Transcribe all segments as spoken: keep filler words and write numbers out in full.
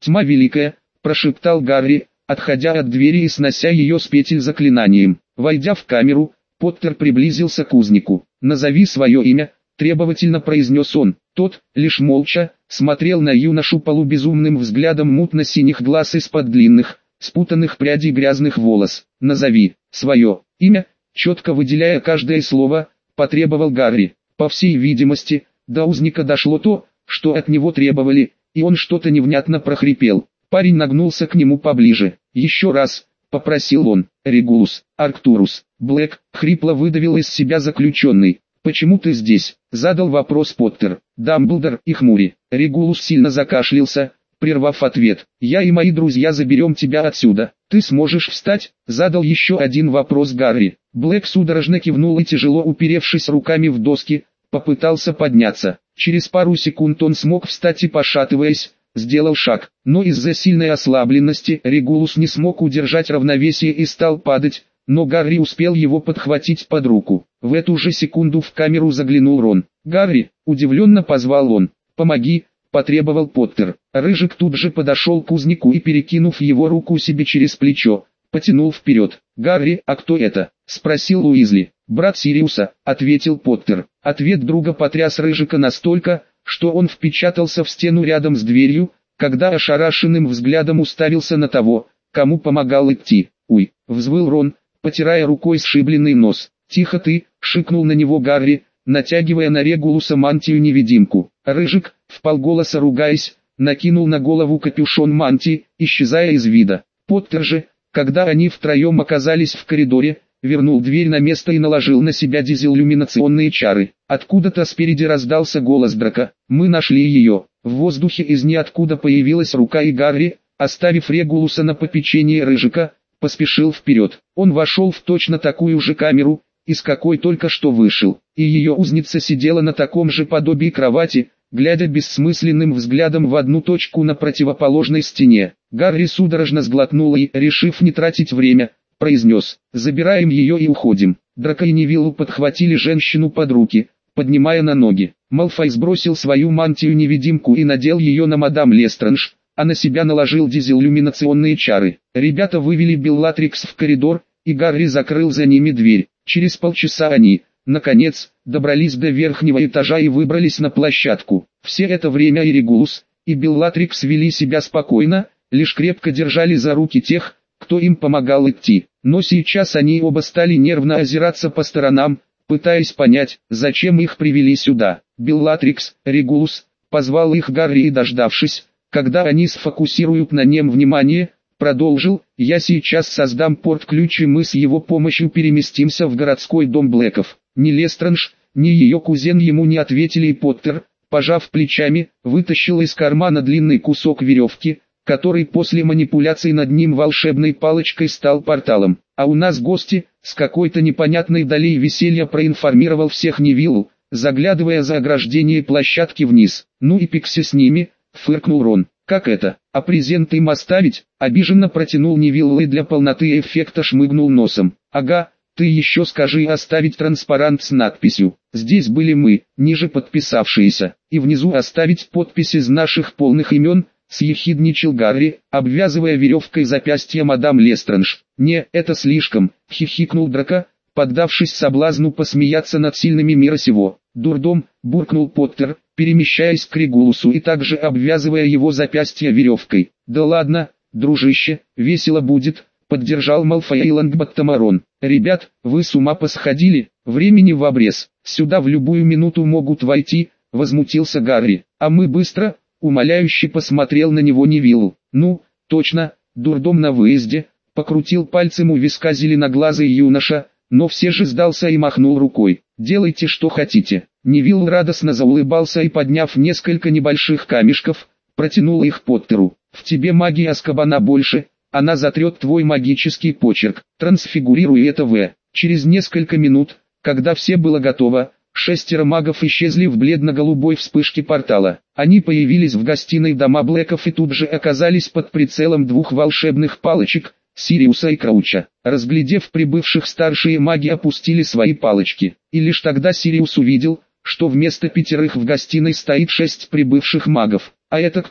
«Тьма великая», – прошептал Гарри, отходя от двери и снося ее с петель заклинанием. Войдя в камеру, Поттер приблизился к узнику. «Назови свое имя», – требовательно произнес он. Тот, лишь молча, смотрел на юношу полубезумным взглядом мутно-синих глаз из-под длинных, спутанных прядей грязных волос. «Назови свое имя», – четко выделяя каждое слово, потребовал Гарри. По всей видимости, до узника дошло то, что от него требовали, и он что-то невнятно прохрипел. Парень нагнулся к нему поближе. «Еще раз», — попросил он. «Регулус, Арктурус, Блэк», — хрипло выдавил из себя заключенный. «Почему ты здесь?» — задал вопрос Поттер. «Дамблдор и Хмури». Регулус сильно закашлялся, прервав ответ. «Я и мои друзья заберем тебя отсюда. Ты сможешь встать?» — задал еще один вопрос Гарри. Блэк судорожно кивнул и, тяжело уперевшись руками в доски, попытался подняться. Через пару секунд он смог встать и, пошатываясь, сделал шаг. Но из-за сильной ослабленности Регулус не смог удержать равновесие и стал падать, но Гарри успел его подхватить под руку. В эту же секунду в камеру заглянул Рон. «Гарри!» – удивленно позвал он. «Помоги!» – потребовал Поттер. Рыжик тут же подошел к узнику и, перекинув его руку себе через плечо, потянул вперед. «Гарри, а кто это?» – спросил Уизли. «Брат Сириуса», – ответил Поттер. Ответ друга потряс Рыжика настолько, что он впечатался в стену рядом с дверью, когда ошарашенным взглядом уставился на того, кому помогал идти. «Уй!» – взвыл Рон, потирая рукой сшибленный нос. «Тихо ты!» – шикнул на него Гарри, натягивая на Регулуса мантию-невидимку. Рыжик, вполголоса ругаясь, накинул на голову капюшон мантии, исчезая из вида. Поттер же, когда они втроем оказались в коридоре, вернул дверь на место и наложил на себя дезиллюминационные чары. Откуда-то спереди раздался голос Драка. «Мы нашли ее». В воздухе из ниоткуда появилась рука, и Гарри, оставив Регулуса на попечение Рыжика, поспешил вперед. Он вошел в точно такую же камеру, из какой только что вышел, и ее узница сидела на таком же подобии кровати, глядя бессмысленным взглядом в одну точку на противоположной стене. Гарри судорожно сглотнул и, решив не тратить время, произнес: «Забираем ее и уходим». Драко и Невиллу подхватили женщину под руки, поднимая на ноги. Малфой сбросил свою мантию-невидимку и надел ее на мадам Лестранж, а на себя наложил дезиллюминационные чары. Ребята вывели Беллатрикс в коридор, и Гарри закрыл за ними дверь. Через полчаса они, наконец, добрались до верхнего этажа и выбрались на площадку. Все это время и Регулус, и Беллатрикс вели себя спокойно, лишь крепко держали за руки тех, кто им помогал идти. Но сейчас они оба стали нервно озираться по сторонам, пытаясь понять, зачем их привели сюда. «Беллатрикс, Регулус», позвал их Гарри и, дождавшись, когда они сфокусируют на нем внимание, продолжил: «Я сейчас создам порт-ключ, и мы с его помощью переместимся в городской дом Блэков». Ни Лестранж, ни ее кузен ему не ответили, и Поттер, пожав плечами, вытащил из кармана длинный кусок веревки, который после манипуляций над ним волшебной палочкой стал порталом. «А у нас гости», с какой-то непонятной долей веселья проинформировал всех Невилл, заглядывая за ограждение площадки вниз. «Ну и Пикси с ними», фыркнул Рон. «Как это? А презент им оставить?» Обиженно протянул Невилл и для полноты эффекта шмыгнул носом. «Ага, ты еще скажи, оставить транспарант с надписью «Здесь были мы», ниже подписавшиеся, и внизу оставить подпись из наших полных имен», съехидничал Гарри, обвязывая веревкой запястье мадам Лестранж. «Не, это слишком», хихикнул Драко, поддавшись соблазну посмеяться над сильными мира сего. «Дурдом», буркнул Поттер, перемещаясь к Регулусу и также обвязывая его запястье веревкой. «Да ладно, дружище, весело будет», поддержал Малфоя и Лонгботтома Рон. «Ребят, вы с ума посходили? Времени в обрез. Сюда в любую минуту могут войти», возмутился Гарри. «А мы быстро», умоляюще посмотрел на него Невилл. «Ну, точно, дурдом на выезде», покрутил пальцем у виска зеленоглазый юноша, но все же сдался и махнул рукой. «Делайте что хотите». Невилл радостно заулыбался и, подняв несколько небольших камешков, протянул их Поттеру. «В тебе магии Азкабана больше, она затрет твой магический почерк. Трансфигурируй это в...» Через несколько минут, когда все было готово, шестеро магов исчезли в бледно-голубой вспышке портала. Они появились в гостиной дома Блэков и тут же оказались под прицелом двух волшебных палочек, Сириуса и Крауча. Разглядев прибывших, старшие маги опустили свои палочки. И лишь тогда Сириус увидел, что вместо пятерых в гостиной стоит шесть прибывших магов. «А это кто?»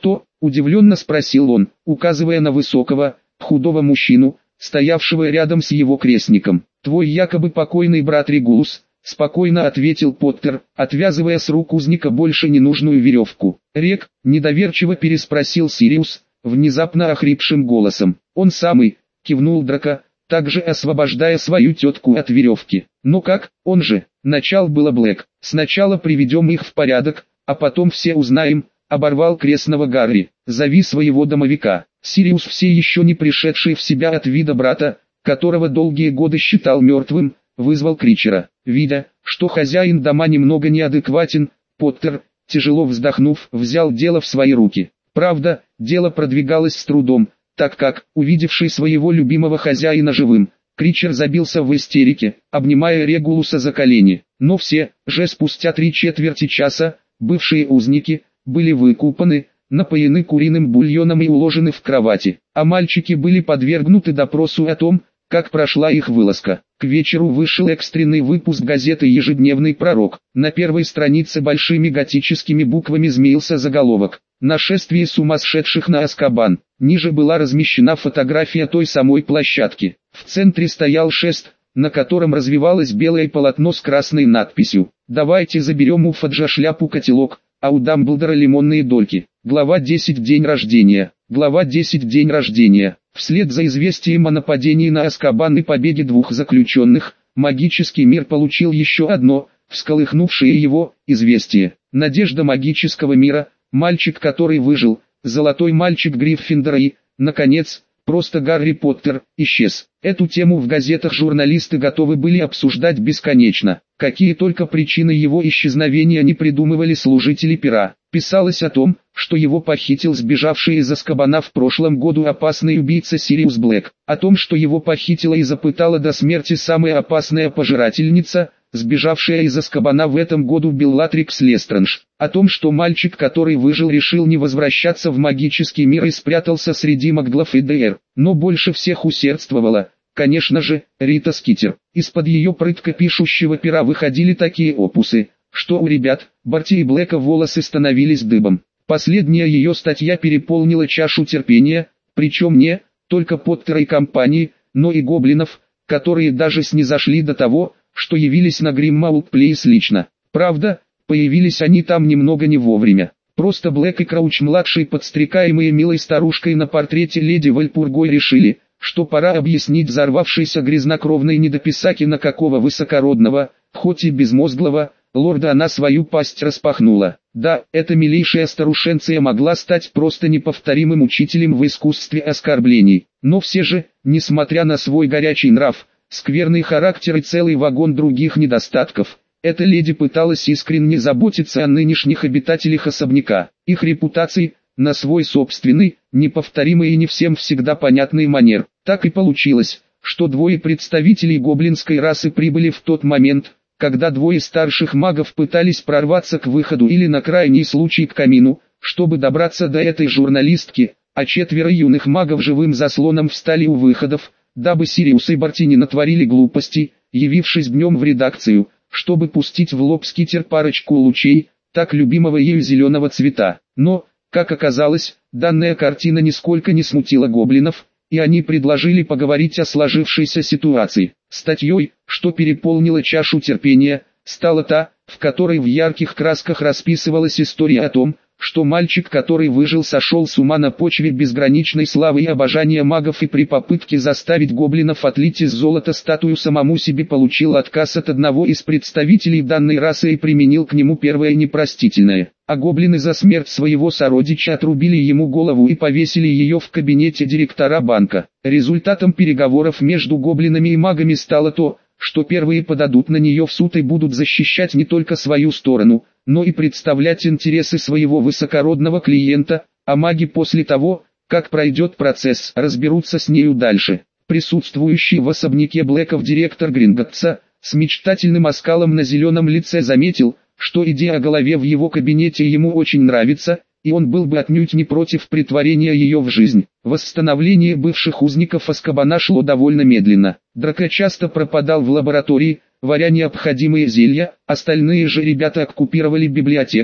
Удивленно спросил он, указывая на высокого, худого мужчину, стоявшего рядом с его крестником. «Твой якобы покойный брат Регулус», — спокойно ответил Поттер, отвязывая с рук узника больше ненужную веревку. «Рек», — недоверчиво переспросил Сириус, внезапно охрипшим голосом. «Он самый», — кивнул Драко, также освобождая свою тетку от веревки. «Ну как, он же?» Начал было Блэк. «Сначала приведем их в порядок, а потом все узнаем», — оборвал крестного Гарри. «Зови своего домовика». Сириус, все еще не пришедший в себя от вида брата, которого долгие годы считал мертвым, вызвал Кричера. Видя, что хозяин дома немного неадекватен, Поттер, тяжело вздохнув, взял дело в свои руки. Правда, дело продвигалось с трудом, так как, увидевший своего любимого хозяина живым, Кричер забился в истерике, обнимая Регулуса за колени. Но все, же спустя три четверти часа, бывшие узники, были выкупаны, напоены куриным бульоном и уложены в кровати, а мальчики были подвергнуты допросу о том, как прошла их вылазка. К вечеру вышел экстренный выпуск газеты «Ежедневный пророк». На первой странице большими готическими буквами змеился заголовок «Нашествие сумасшедших на Азкабан». Ниже была размещена фотография той самой площадки. В центре стоял шест, на котором развивалось белое полотно с красной надписью «Давайте заберем у Фаджа шляпу-котелок, а у Дамблдора лимонные дольки». Глава десять. День рождения. Глава десять. День рождения. Вслед за известием о нападении на Азкабан и побеге двух заключенных, магический мир получил еще одно, всколыхнувшее его, известие. Надежда магического мира, мальчик, который выжил, золотой мальчик Гриффиндора и, наконец, просто Гарри Поттер, исчез. Эту тему в газетах журналисты готовы были обсуждать бесконечно. Какие только причины его исчезновения не придумывали служители пера. Писалось о том, что его похитил сбежавший из Азкабана в прошлом году опасный убийца Сириус Блэк. О том, что его похитила и запытала до смерти самая опасная пожирательница, сбежавшая из Азкабана в этом году Беллатрикс Лестранж. О том, что мальчик, который выжил, решил не возвращаться в магический мир и спрятался среди маглов и ДР. Но больше всех усердствовала, конечно же, Рита Скитер. Из-под ее прытко пишущего пера выходили такие опусы, что у ребят, Барти и Блэка, волосы становились дыбом. Последняя ее статья переполнила чашу терпения, причем не только Поттера и компании, но и гоблинов, которые даже снизошли до того, что явились на Гриммаулд Плейс лично. Правда, появились они там немного не вовремя. Просто Блэк и Крауч-младший, подстрекаемые милой старушкой на портрете леди Вальпургой, решили, что пора объяснить взорвавшейся грязнокровной недописаке, на какого высокородного, хоть и безмозглого, лорда она свою пасть распахнула. Да, эта милейшая старушенция могла стать просто неповторимым учителем в искусстве оскорблений. Но все же, несмотря на свой горячий нрав, скверный характер и целый вагон других недостатков, эта леди пыталась искренне заботиться о нынешних обитателях особняка, их репутации, на свой собственный, неповторимый и не всем всегда понятный манер. Так и получилось, что двое представителей гоблинской расы прибыли в тот момент, когда двое старших магов пытались прорваться к выходу или на крайний случай к камину, чтобы добраться до этой журналистки, а четверо юных магов живым заслоном встали у выходов, дабы Сириус и Барти не натворили глупостей, явившись днем в редакцию, чтобы пустить в лоб Скитер парочку лучей, так любимого ею зеленого цвета. Но, как оказалось, данная картина нисколько не смутила гоблинов, и они предложили поговорить о сложившейся ситуации. Статьей, что переполнила чашу терпения, стала та, в которой в ярких красках расписывалась история о том, что мальчик, который выжил, сошел с ума на почве безграничной славы и обожания магов, и при попытке заставить гоблинов отлить из золота статую самому себе получил отказ от одного из представителей данной расы и применил к нему первое непростительное. А гоблины за смерть своего сородича отрубили ему голову и повесили ее в кабинете директора банка. Результатом переговоров между гоблинами и магами стало то, что первые подадут на нее в суд и будут защищать не только свою сторону, но и представлять интересы своего высокородного клиента, а маги после того, как пройдет процесс, разберутся с нею дальше. Присутствующий в особняке Блэков директор Гринготтса, с мечтательным оскалом на зеленом лице, заметил, что идея о голове в его кабинете ему очень нравится, и он был бы отнюдь не против претворения ее в жизнь. Восстановление бывших узников Азкабана шло довольно медленно. Драко часто пропадал в лаборатории, варя необходимые зелья, остальные же ребята оккупировали библиотеку,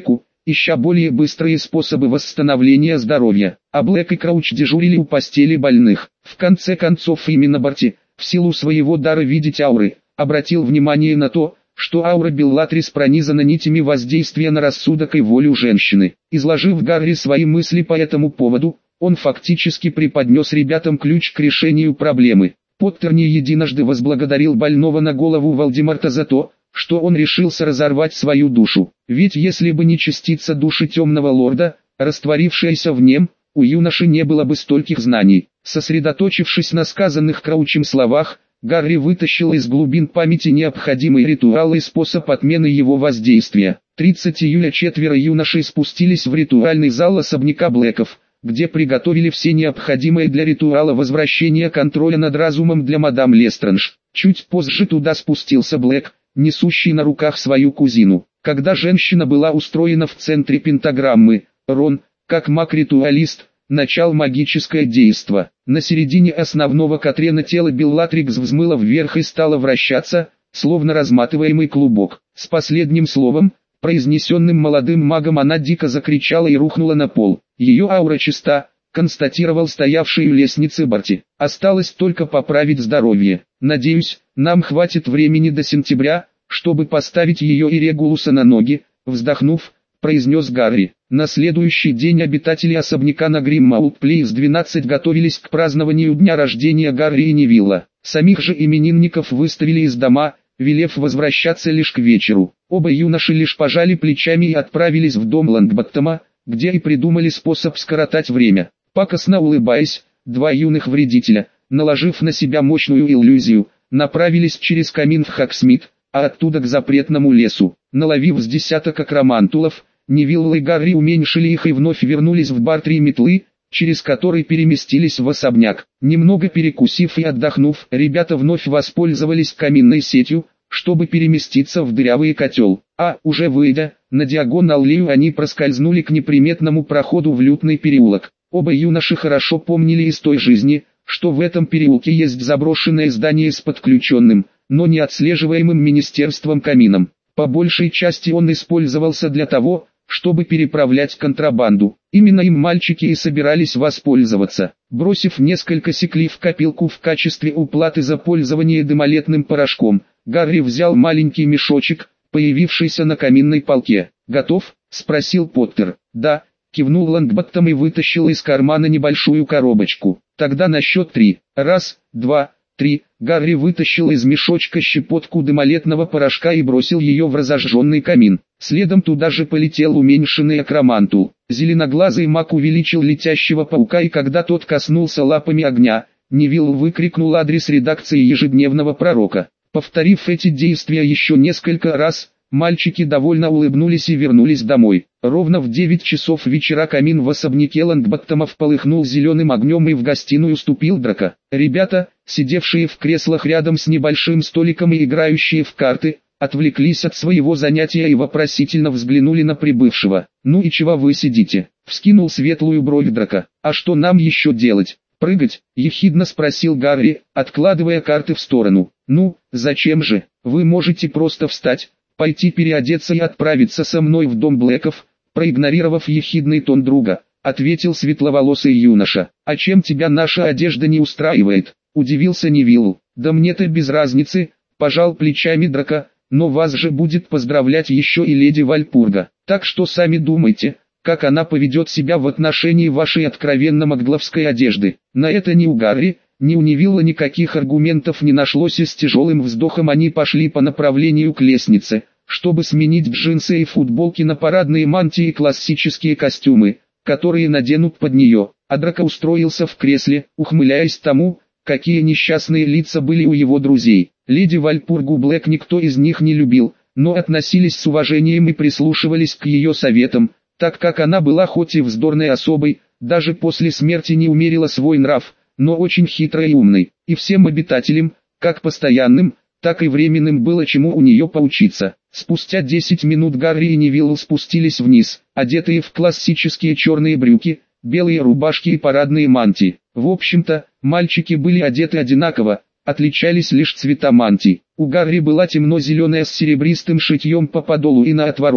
ища более быстрые способы восстановления здоровья, а Блэк и Крауч дежурили у постели больных. В конце концов именно Барти, в силу своего дара видеть ауры, обратил внимание на то, что аура Беллатрис пронизана нитями воздействия на рассудок и волю женщины. Изложив Гарри свои мысли по этому поводу, он фактически преподнес ребятам ключ к решению проблемы. Поттер не единожды возблагодарил больного на голову Волдеморта за то, что он решился разорвать свою душу. Ведь если бы не частица души темного лорда, растворившаяся в нем, у юноши не было бы стольких знаний. Сосредоточившись на сказанных Краучем словах, Гарри вытащил из глубин памяти необходимый ритуал и способ отмены его воздействия. тридцатого июля четверо юношей спустились в ритуальный зал особняка Блэков, где приготовили все необходимое для ритуала возвращения контроля над разумом для мадам Лестранж. Чуть позже туда спустился Блэк, несущий на руках свою кузину. Когда женщина была устроена в центре пентаграммы, Рон, как маг-ритуалист, начал магическое действо. На середине основного Катрена тело Беллатрикс взмыло вверх и стало вращаться, словно разматываемый клубок. С последним словом, произнесенным молодым магом, она дико закричала и рухнула на пол. Ее аура чиста, констатировал стоявший у лестницы Барти. Осталось только поправить здоровье. Надеюсь, нам хватит времени до сентября, чтобы поставить ее и Регулуса на ноги, вздохнув, произнес Гарри. На следующий день обитатели особняка на Гриммаут-Плейс двенадцать готовились к празднованию дня рождения Гарри и Невилла. Самих же именинников выставили из дома, велев возвращаться лишь к вечеру. Оба юноши лишь пожали плечами и отправились в дом Лонгботтома, где и придумали способ скоротать время. Пакостно улыбаясь, два юных вредителя, наложив на себя мощную иллюзию, направились через камин в Хоксмит, а оттуда к запретному лесу. Наловив с десяток акромантулов, Невилл и Гарри уменьшили их и вновь вернулись в бар три метлы, через который переместились в особняк. Немного перекусив и отдохнув, ребята вновь воспользовались каминной сетью, чтобы переместиться в дырявый котел. А, уже выйдя, на диагоналлею они проскользнули к неприметному проходу в лютный переулок. Оба юноши хорошо помнили из той жизни, что в этом переулке есть заброшенное здание с подключенным, но не отслеживаемым министерством камином. По большей части он использовался для того, чтобы переправлять контрабанду. Именно им мальчики и собирались воспользоваться. Бросив несколько секли в копилку в качестве уплаты за пользование дымолетным порошком, Гарри взял маленький мешочек, появившийся на каминной полке. «Готов?» — спросил Поттер. «Да», — кивнул Лонгботтом и вытащил из кармана небольшую коробочку. «Тогда на счет три. Раз, два, три». Гарри вытащил из мешочка щепотку дымолетного порошка и бросил ее в разожженный камин. Следом туда же полетел уменьшенный акромантул. Зеленоглазый маг увеличил летящего паука, и когда тот коснулся лапами огня, Невилл выкрикнул адрес редакции ежедневного пророка. Повторив эти действия еще несколько раз, мальчики довольно улыбнулись и вернулись домой. Ровно в девять часов вечера камин в особняке Лонгботтомов полыхнул зеленым огнем, и в гостиную ступил Драко. Ребята, сидевшие в креслах рядом с небольшим столиком и играющие в карты, отвлеклись от своего занятия и вопросительно взглянули на прибывшего. «Ну и чего вы сидите?» — вскинул светлую бровь Драко. «А что нам еще делать? Прыгать?» — ехидно спросил Гарри, откладывая карты в сторону. «Ну, зачем же? Вы можете просто встать, пойти переодеться и отправиться со мной в дом Блэков», проигнорировав ехидный тон друга, ответил светловолосый юноша. «А чем тебя наша одежда не устраивает?» — удивился Невилл. «Да мне-то без разницы», — пожал плечами Драко, «но вас же будет поздравлять еще и леди Вальпурга, так что сами думайте, как она поведет себя в отношении вашей откровенно магловской одежды». На это ни у Гарри, ни у Невилла никаких аргументов не нашлось, и с тяжелым вздохом они пошли по направлению к лестнице, чтобы сменить джинсы и футболки на парадные мантии и классические костюмы, которые наденут под нее. А Драко устроился в кресле, ухмыляясь тому, какие несчастные лица были у его друзей. Леди Вальпургу Блэк никто из них не любил, но относились с уважением и прислушивались к ее советам, так как она была хоть и вздорной особой, даже после смерти не умерила свой нрав, но очень хитрой и умной, и всем обитателям, как постоянным, так и временным, было чему у нее поучиться. Спустя десять минут Гарри и Невилл спустились вниз, одетые в классические черные брюки, белые рубашки и парадные мантии. В общем-то, мальчики были одеты одинаково, отличались лишь цвета мантий. У Гарри была темно-зеленая с серебристым шитьем по подолу и на отворотах,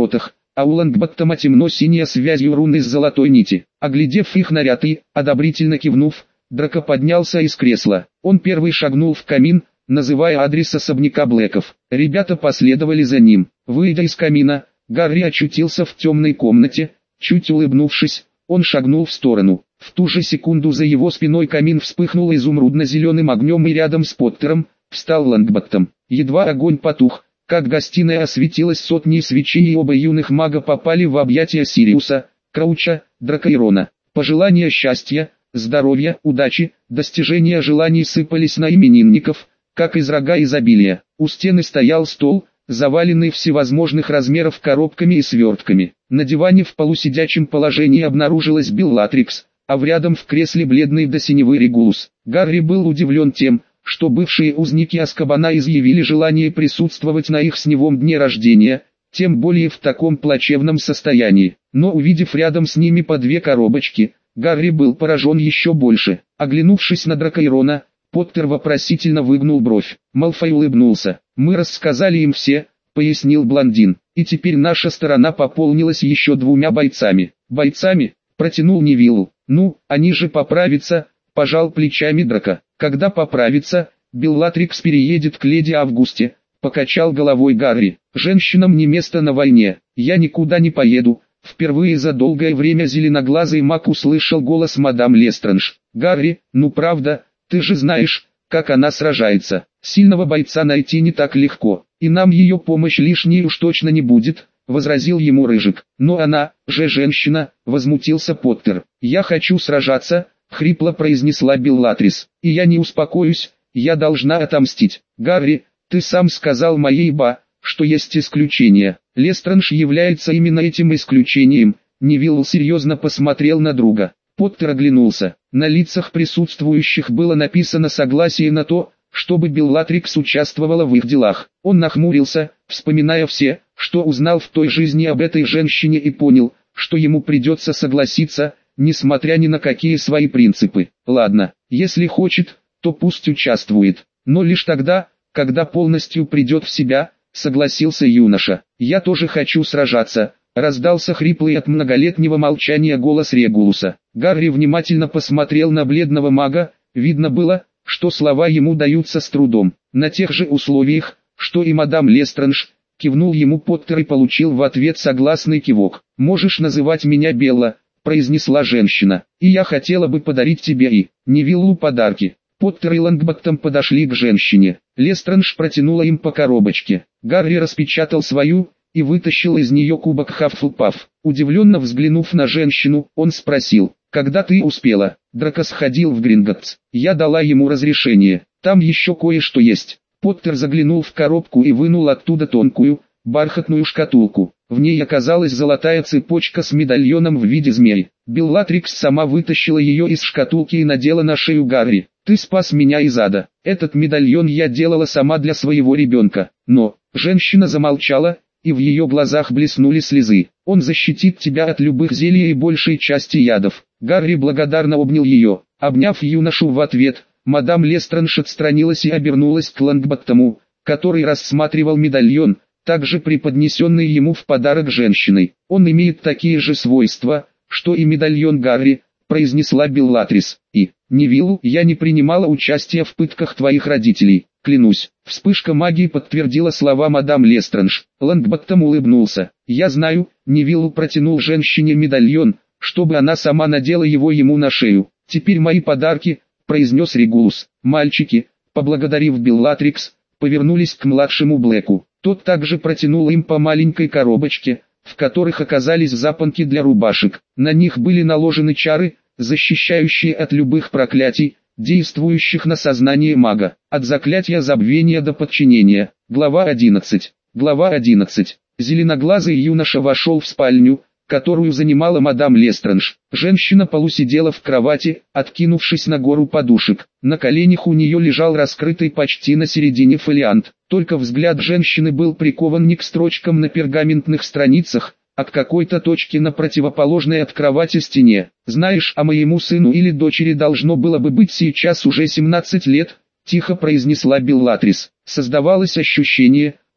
а у Лонгботтома темно-синяя связью руны с золотой нити. Оглядев их наряд и, одобрительно кивнув, Драко поднялся из кресла. Он первый шагнул в камин, называя адрес особняка Блэков. Ребята последовали за ним. Выйдя из камина, Гарри очутился в темной комнате. Чуть улыбнувшись, он шагнул в сторону. В ту же секунду за его спиной камин вспыхнул изумрудно-зеленым огнем, и рядом с Поттером встал Лонгботтом. Едва огонь потух, как гостиная осветилась сотней свечей, и оба юных мага попали в объятия Сириуса, Крауча, Драко и Рона. Пожелания счастья, здоровья, удачи, достижения желаний сыпались на именинников, как из рога изобилия. У стены стоял стол, заваленный всевозможных размеров коробками и свертками. На диване в полусидячем положении обнаружилась Беллатрикс, а в рядом в кресле бледный до синевы Регулус. Гарри был удивлен тем, что бывшие узники Азкабана изъявили желание присутствовать на их с Невом дне рождения, тем более в таком плачевном состоянии. Но увидев рядом с ними по две коробочки, Гарри был поражен еще больше. Оглянувшись на Драко и Рона, Поттер вопросительно выгнул бровь. Малфой улыбнулся. «Мы рассказали им все», — пояснил блондин, — «и теперь наша сторона пополнилась еще двумя бойцами». «Бойцами?» — протянул Невилл. «Ну, они же поправятся», — пожал плечами Драко. «Когда поправится, Беллатрикс переедет к леди Августе», — покачал головой Гарри. «Женщинам не место на войне, я никуда не поеду». Впервые за долгое время зеленоглазый маг услышал голос мадам Лестранж. «Гарри, ну правда, ты же знаешь, как она сражается. Сильного бойца найти не так легко, и нам ее помощь лишней уж точно не будет», — возразил ему Рыжик. «Но она же женщина», — возмутился Поттер. «Я хочу сражаться», — хрипло произнесла Беллатрис. «И я не успокоюсь, я должна отомстить». «Гарри, ты сам сказал моей ба, что есть исключения. Лестранж является именно этим исключением». Невилл серьезно посмотрел на друга. Поттер оглянулся. На лицах присутствующих было написано согласие на то, чтобы Беллатрикс участвовала в их делах. Он нахмурился, вспоминая все, что узнал в той жизни об этой женщине, и понял, что ему придется согласиться, несмотря ни на какие свои принципы. Ладно, если хочет, то пусть участвует, но лишь тогда, когда полностью придет в себя, согласился юноша. «Я тоже хочу сражаться», — раздался хриплый от многолетнего молчания голос Регулуса. Гарри внимательно посмотрел на бледного мага, видно было, что слова ему даются с трудом. «На тех же условиях, что и мадам Лестранж», — кивнул ему Поттер и получил в ответ согласный кивок. «Можешь называть меня Белла», — произнесла женщина, — «и я хотела бы подарить тебе и Невиллу подарки». Поттер и Лонгботтом подошли к женщине. Лестранж протянула им по коробочке. Гарри распечатал свою и вытащил из нее кубок Хаффлпаф. Удивленно взглянув на женщину, он спросил: «Когда ты успела?» «Драко сходил в Гринготтс. Я дала ему разрешение. Там еще кое-что есть». Поттер заглянул в коробку и вынул оттуда тонкую, бархатную шкатулку. В ней оказалась золотая цепочка с медальоном в виде змеи. Беллатрикс сама вытащила ее из шкатулки и надела на шею Гарри. «Ты спас меня из ада. Этот медальон я делала сама для своего ребенка». Но женщина замолчала, и в ее глазах блеснули слезы. «Он защитит тебя от любых зелий и большей части ядов». Гарри благодарно обнял ее. Обняв юношу в ответ, мадам Лестранж отстранилась и обернулась к Лонгботтому, который рассматривал медальон, также преподнесенный ему в подарок женщиной. «Он имеет такие же свойства, что и медальон Гарри», — произнесла Беллатрис. «И, Невиллу, я не принимала участия в пытках твоих родителей, клянусь». Вспышка магии подтвердила слова мадам Лестранж. Лонгботтом улыбнулся. «Я знаю», — Невиллу протянул женщине медальон, чтобы она сама надела его ему на шею. «Теперь мои подарки», — произнес Регулус. Мальчики, поблагодарив Беллатрикс, повернулись к младшему Блэку. Тот также протянул им по маленькой коробочке, в которых оказались запонки для рубашек. На них были наложены чары, защищающие от любых проклятий, действующих на сознание мага, от заклятия забвения до подчинения. Глава одиннадцать. Глава одиннадцать. Зеленоглазый юноша вошел в спальню, которую занимала мадам Лестранж. Женщина полусидела в кровати, откинувшись на гору подушек. На коленях у нее лежал раскрытый почти на середине фолиант. Только взгляд женщины был прикован не к строчкам на пергаментных страницах, а к какой-то точке на противоположной от кровати стене. «Знаешь, а моему сыну или дочери должно было бы быть сейчас уже семнадцать лет», — тихо произнесла Беллатрис. Создавалось ощущение,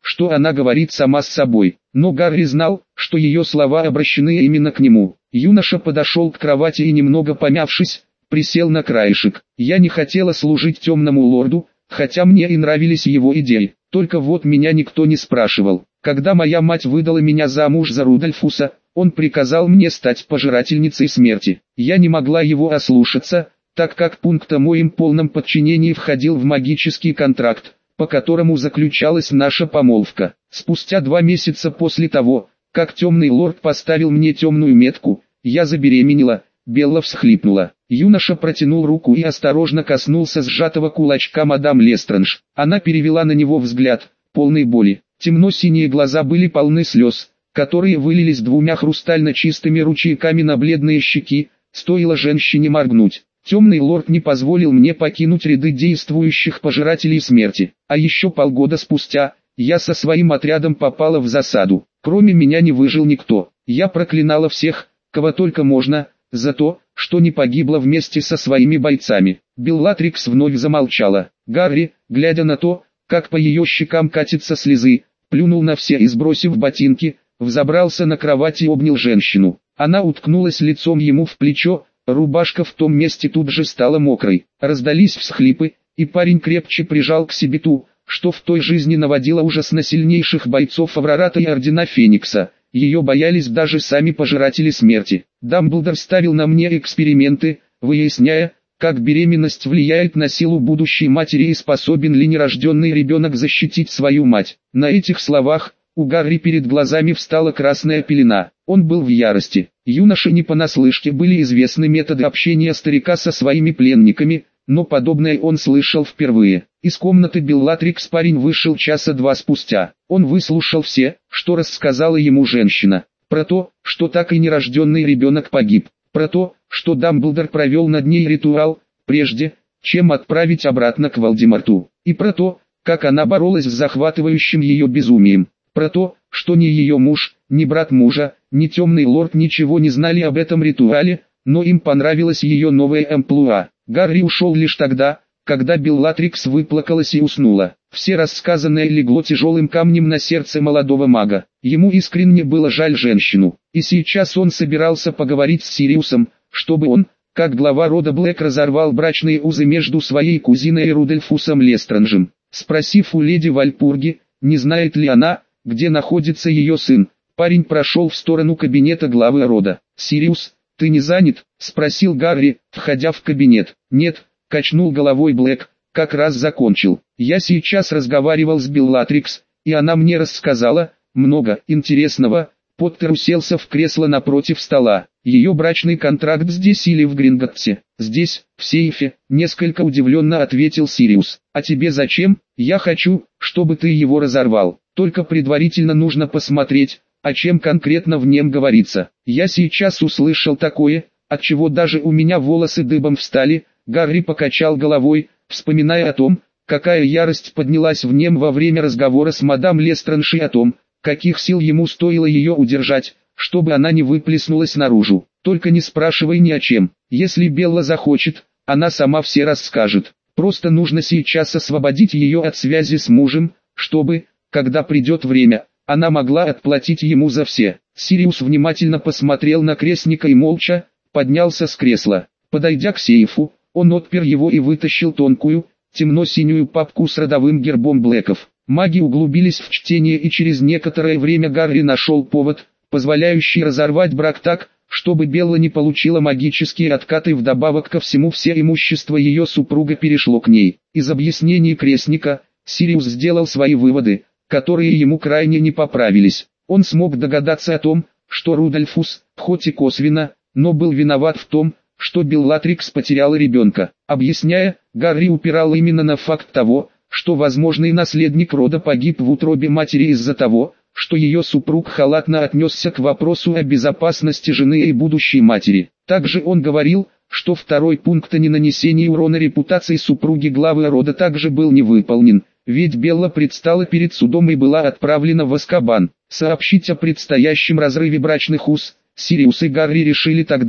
что она говорит сама с собой, но Гарри знал, что ее слова обращены именно к нему. Юноша подошел к кровати и, немного помявшись, присел на краешек. Я не хотела служить темному лорду, хотя мне и нравились его идеи, только вот меня никто не спрашивал. Когда моя мать выдала меня замуж за Рудольфуса, он приказал мне стать пожирательницей смерти. Я не могла его ослушаться, так как пункт о моем полном подчинении входил в магический контракт, по которому заключалась наша помолвка. Спустя два месяца после того, как темный лорд поставил мне темную метку, я забеременела. Белла всхлипнула. Юноша протянул руку и осторожно коснулся сжатого кулачка мадам Лестранж. Она перевела на него взгляд, полный боли. Темно-синие глаза были полны слез, которые вылились двумя хрустально чистыми ручейками на бледные щеки, стоило женщине моргнуть. Темный лорд не позволил мне покинуть ряды действующих пожирателей смерти, а еще полгода спустя, я со своим отрядом попала в засаду. Кроме меня не выжил никто. Я проклинала всех, кого только можно, за то, что не погибла вместе со своими бойцами. Беллатрикс вновь замолчала. Гарри, глядя на то, как по ее щекам катятся слезы, плюнул на все и, сбросив ботинки, взобрался на кровать и обнял женщину. Она уткнулась лицом ему в плечо, рубашка в том месте тут же стала мокрой. Раздались всхлипы, и парень крепче прижал к себе ту, что в той жизни наводила ужас на сильнейших бойцов Аврората и Ордена Феникса. Ее боялись даже сами пожиратели смерти. Дамблдор ставил на мне эксперименты, выясняя, как беременность влияет на силу будущей матери и способен ли нерожденный ребенок защитить свою мать. На этих словах у Гарри перед глазами встала красная пелена. Он был в ярости. Юноше не понаслышке были известны методы общения старика со своими пленниками, но подобное он слышал впервые. Из комнаты Беллатрикс парень вышел часа два спустя. Он выслушал все, что рассказала ему женщина. Про то, что так и нерожденный ребенок погиб. Про то, что Дамблдор провел над ней ритуал, прежде, чем отправить обратно к Волдеморту. И про то, как она боролась с захватывающим ее безумием. Про то, что ни ее муж, ни брат мужа, ни темный лорд ничего не знали об этом ритуале, но им понравилась ее новая амплуа. Гарри ушел лишь тогда, когда Беллатрикс выплакалась и уснула. Все рассказанное легло тяжелым камнем на сердце молодого мага. Ему искренне было жаль женщину, и сейчас он собирался поговорить с Сириусом, чтобы он, как глава рода Блэк, разорвал брачные узы между своей кузиной и Рудольфусом Лестранжем. Спросив у леди Вальпурги, не знает ли она, где находится ее сын, парень прошел в сторону кабинета главы рода. «Сириус, ты не занят?» — спросил Гарри, входя в кабинет. «Нет», — качнул головой Блэк, — «как раз закончил. Я сейчас разговаривал с Беллатрикс, и она мне рассказала много интересного». Поттер уселся в кресло напротив стола. «Ее брачный контракт здесь или в Гринготтсе?» «Здесь, в сейфе», — несколько удивленно ответил Сириус. «А тебе зачем?» «Я хочу, чтобы ты его разорвал. Только предварительно нужно посмотреть, о чем конкретно в нем говорится. Я сейчас услышал такое, от чего даже у меня волосы дыбом встали». Гарри покачал головой, вспоминая о том, какая ярость поднялась в нем во время разговора с мадам Лестранж и о том, каких сил ему стоило ее удержать, чтобы она не выплеснулась наружу. «Только не спрашивай ни о чем. Если Белла захочет, она сама все расскажет. Просто нужно сейчас освободить ее от связи с мужем, чтобы, когда придет время, она могла отплатить ему за все». Сириус внимательно посмотрел на крестника и молча поднялся с кресла. Подойдя к сейфу, он отпер его и вытащил тонкую, темно-синюю папку с родовым гербом Блэков. Маги углубились в чтение, и через некоторое время Гарри нашел повод, позволяющий разорвать брак так, чтобы Белла не получила магические откаты. Вдобавок ко всему, все имущество ее супруга перешло к ней. Из объяснений крестника, Сириус сделал свои выводы, которые ему крайне не поправились. Он смог догадаться о том, что Рудольфус, хоть и косвенно, но был виноват в том, что Беллатрикс потеряла ребенка. Объясняя, Гарри упирал именно на факт того, что возможный наследник рода погиб в утробе матери из-за того, что ее супруг халатно отнесся к вопросу о безопасности жены и будущей матери. Также он говорил, что второй пункт о ненанесении урона репутации супруги главы рода также был не выполнен, ведь Белла предстала перед судом и была отправлена в Азкабан. Сообщить о предстоящем разрыве брачных уз Сириус и Гарри решили тогда,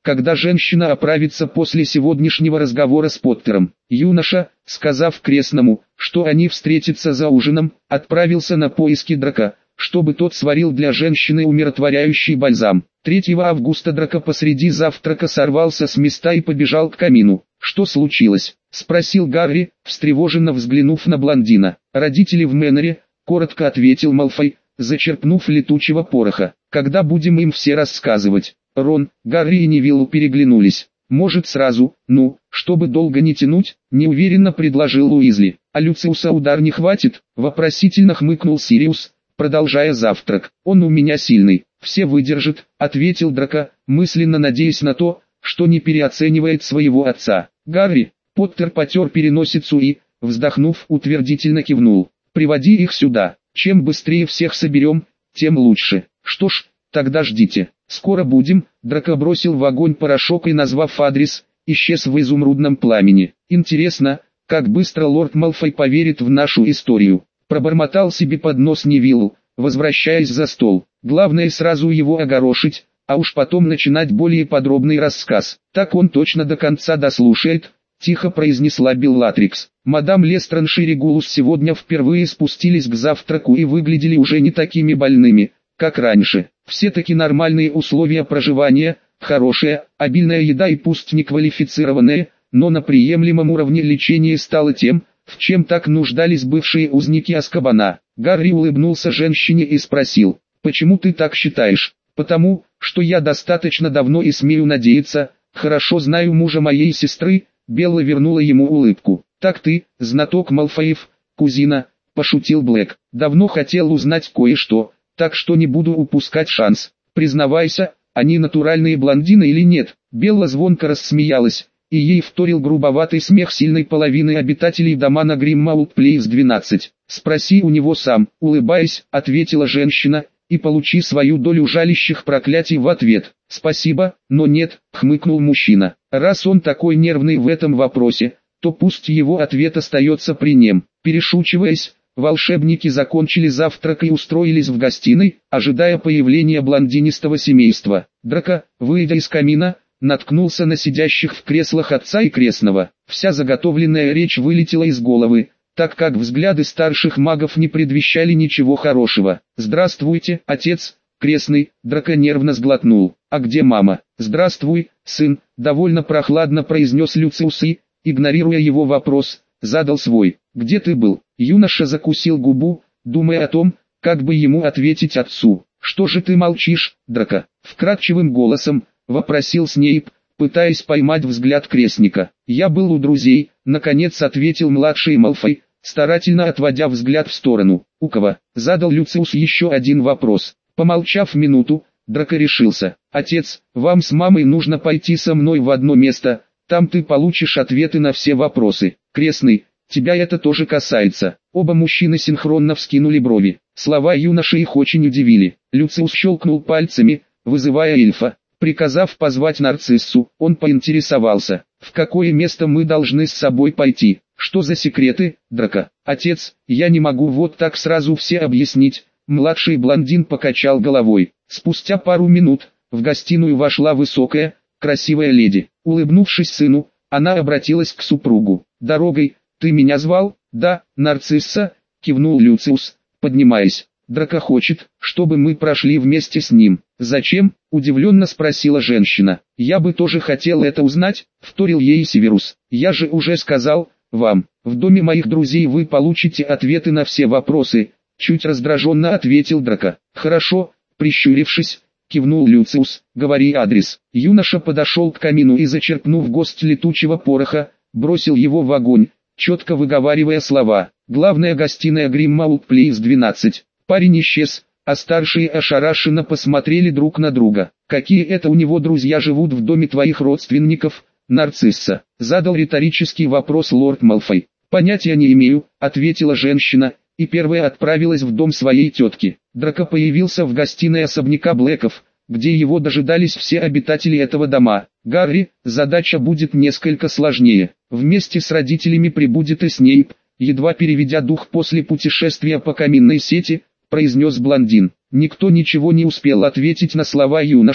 когда женщина оправится после сегодняшнего разговора с Поттером. Юноша, сказав крестному, что они встретятся за ужином, отправился на поиски Драко, чтобы тот сварил для женщины умиротворяющий бальзам. третьего августа Драко посреди завтрака сорвался с места и побежал к камину. «Что случилось?» — спросил Гарри, встревоженно взглянув на блондина. «Родители в Мэннере», — коротко ответил Малфой, зачерпнув летучего пороха. «Когда будем им все рассказывать?» Рон, Гарри и Невилл переглянулись. «Может сразу, ну, чтобы долго не тянуть?» — неуверенно предложил Уизли. «А Люциуса удар не хватит?» — вопросительно хмыкнул Сириус, продолжая завтрак. «Он у меня сильный, все выдержит», — ответил Драко, мысленно надеясь на то, что не переоценивает своего отца. «Гарри», — Поттер потер переносицу и, вздохнув, утвердительно кивнул. «Приводи их сюда. Чем быстрее всех соберем, тем лучше. Что ж, тогда ждите. Скоро будем». Драко бросил в огонь порошок и, назвав адрес, исчез в изумрудном пламени. «Интересно, как быстро лорд Малфой поверит в нашу историю», — пробормотал себе под нос Невилл, возвращаясь за стол. «Главное сразу его огорошить, а уж потом начинать более подробный рассказ. Так он точно до конца дослушает», — тихо произнесла Беллатрикс. Мадам Лестранж и Регулус сегодня впервые спустились к завтраку и выглядели уже не такими больными, как раньше. Все-таки нормальные условия проживания, хорошая, обильная еда и пусть не квалифицированная, но на приемлемом уровне лечения стало тем, в чем так нуждались бывшие узники Азкабана. Гарри улыбнулся женщине и спросил: «Почему ты так считаешь?» «Потому, что я достаточно давно и смею надеяться, хорошо знаю мужа моей сестры», — Белла вернула ему улыбку. «Так ты, знаток Малфоев, кузина», — пошутил Блэк. «Давно хотел узнать кое-что, так что не буду упускать шанс. Признавайся, они натуральные блондины или нет?» Белла звонко рассмеялась, и ей вторил грубоватый смех сильной половины обитателей дома на Гриммаут-Плейс двенадцать. «Спроси у него сам», — улыбаясь, ответила женщина, «и получи свою долю жалящих проклятий в ответ». «Спасибо, но нет», — хмыкнул мужчина. «Раз он такой нервный в этом вопросе, то пусть его ответ остается при нем». Перешучиваясь, волшебники закончили завтрак и устроились в гостиной, ожидая появления блондинистого семейства. Драко, выйдя из камина, наткнулся на сидящих в креслах отца и крестного. Вся заготовленная речь вылетела из головы, так как взгляды старших магов не предвещали ничего хорошего. «Здравствуйте, отец», крестный, Драко нервно сглотнул. «А где мама?» «Здравствуй, сын», довольно прохладно произнес Люциус и, игнорируя его вопрос, задал свой. «Где ты был?» Юноша закусил губу, думая о том, как бы ему ответить отцу. «Что же ты молчишь, Драко?» Вкрадчивым голосом вопросил Снейп, пытаясь поймать взгляд крестника. «Я был у друзей», наконец ответил младший Малфой, старательно отводя взгляд в сторону. «У кого?» Задал Люциус еще один вопрос. Помолчав минуту, Драко решился. «Отец, вам с мамой нужно пойти со мной в одно место, там ты получишь ответы на все вопросы». «Крестный, тебя это тоже касается». Оба мужчины синхронно вскинули брови. Слова юноши их очень удивили. Люциус щелкнул пальцами, вызывая эльфа. Приказав позвать Нарциссу, он поинтересовался: «В какое место мы должны с собой пойти?» «Что за секреты, Драко?» «Отец, я не могу вот так сразу все объяснить». Младший блондин покачал головой. Спустя пару минут в гостиную вошла высокая, красивая леди. Улыбнувшись сыну, она обратилась к супругу. «Дорогой, ты меня звал?» «Да, Нарцисса», кивнул Люциус, поднимаясь. «Драко хочет, чтобы мы прошли вместе с ним». «Зачем?» – удивленно спросила женщина. «Я бы тоже хотел это узнать», – вторил ей Северус. «Я же уже сказал вам, в доме моих друзей вы получите ответы на все вопросы», – чуть раздраженно ответил Драко. «Хорошо», – прищурившись, кивнул Люциус. «Говори адрес». Юноша подошел к камину и, зачерпнув горсть летучего пороха, бросил его в огонь, четко выговаривая слова. «Главная гостиная Гриммаут-Плейс двенадцать». Парень исчез, а старшие ошарашенно посмотрели друг на друга. «Какие это у него друзья живут в доме твоих родственников, Нарцисса?» Задал риторический вопрос лорд Малфой. «Понятия не имею», ответила женщина, и первая отправилась в дом своей тетки. Драко появился в гостиной особняка Блэков, где его дожидались все обитатели этого дома. «Гарри, задача будет несколько сложнее. Вместе с родителями прибудет и Снейп», едва переведя дух после путешествия по каминной сети, произнес блондин. Никто ничего не успел ответить на слова юноши,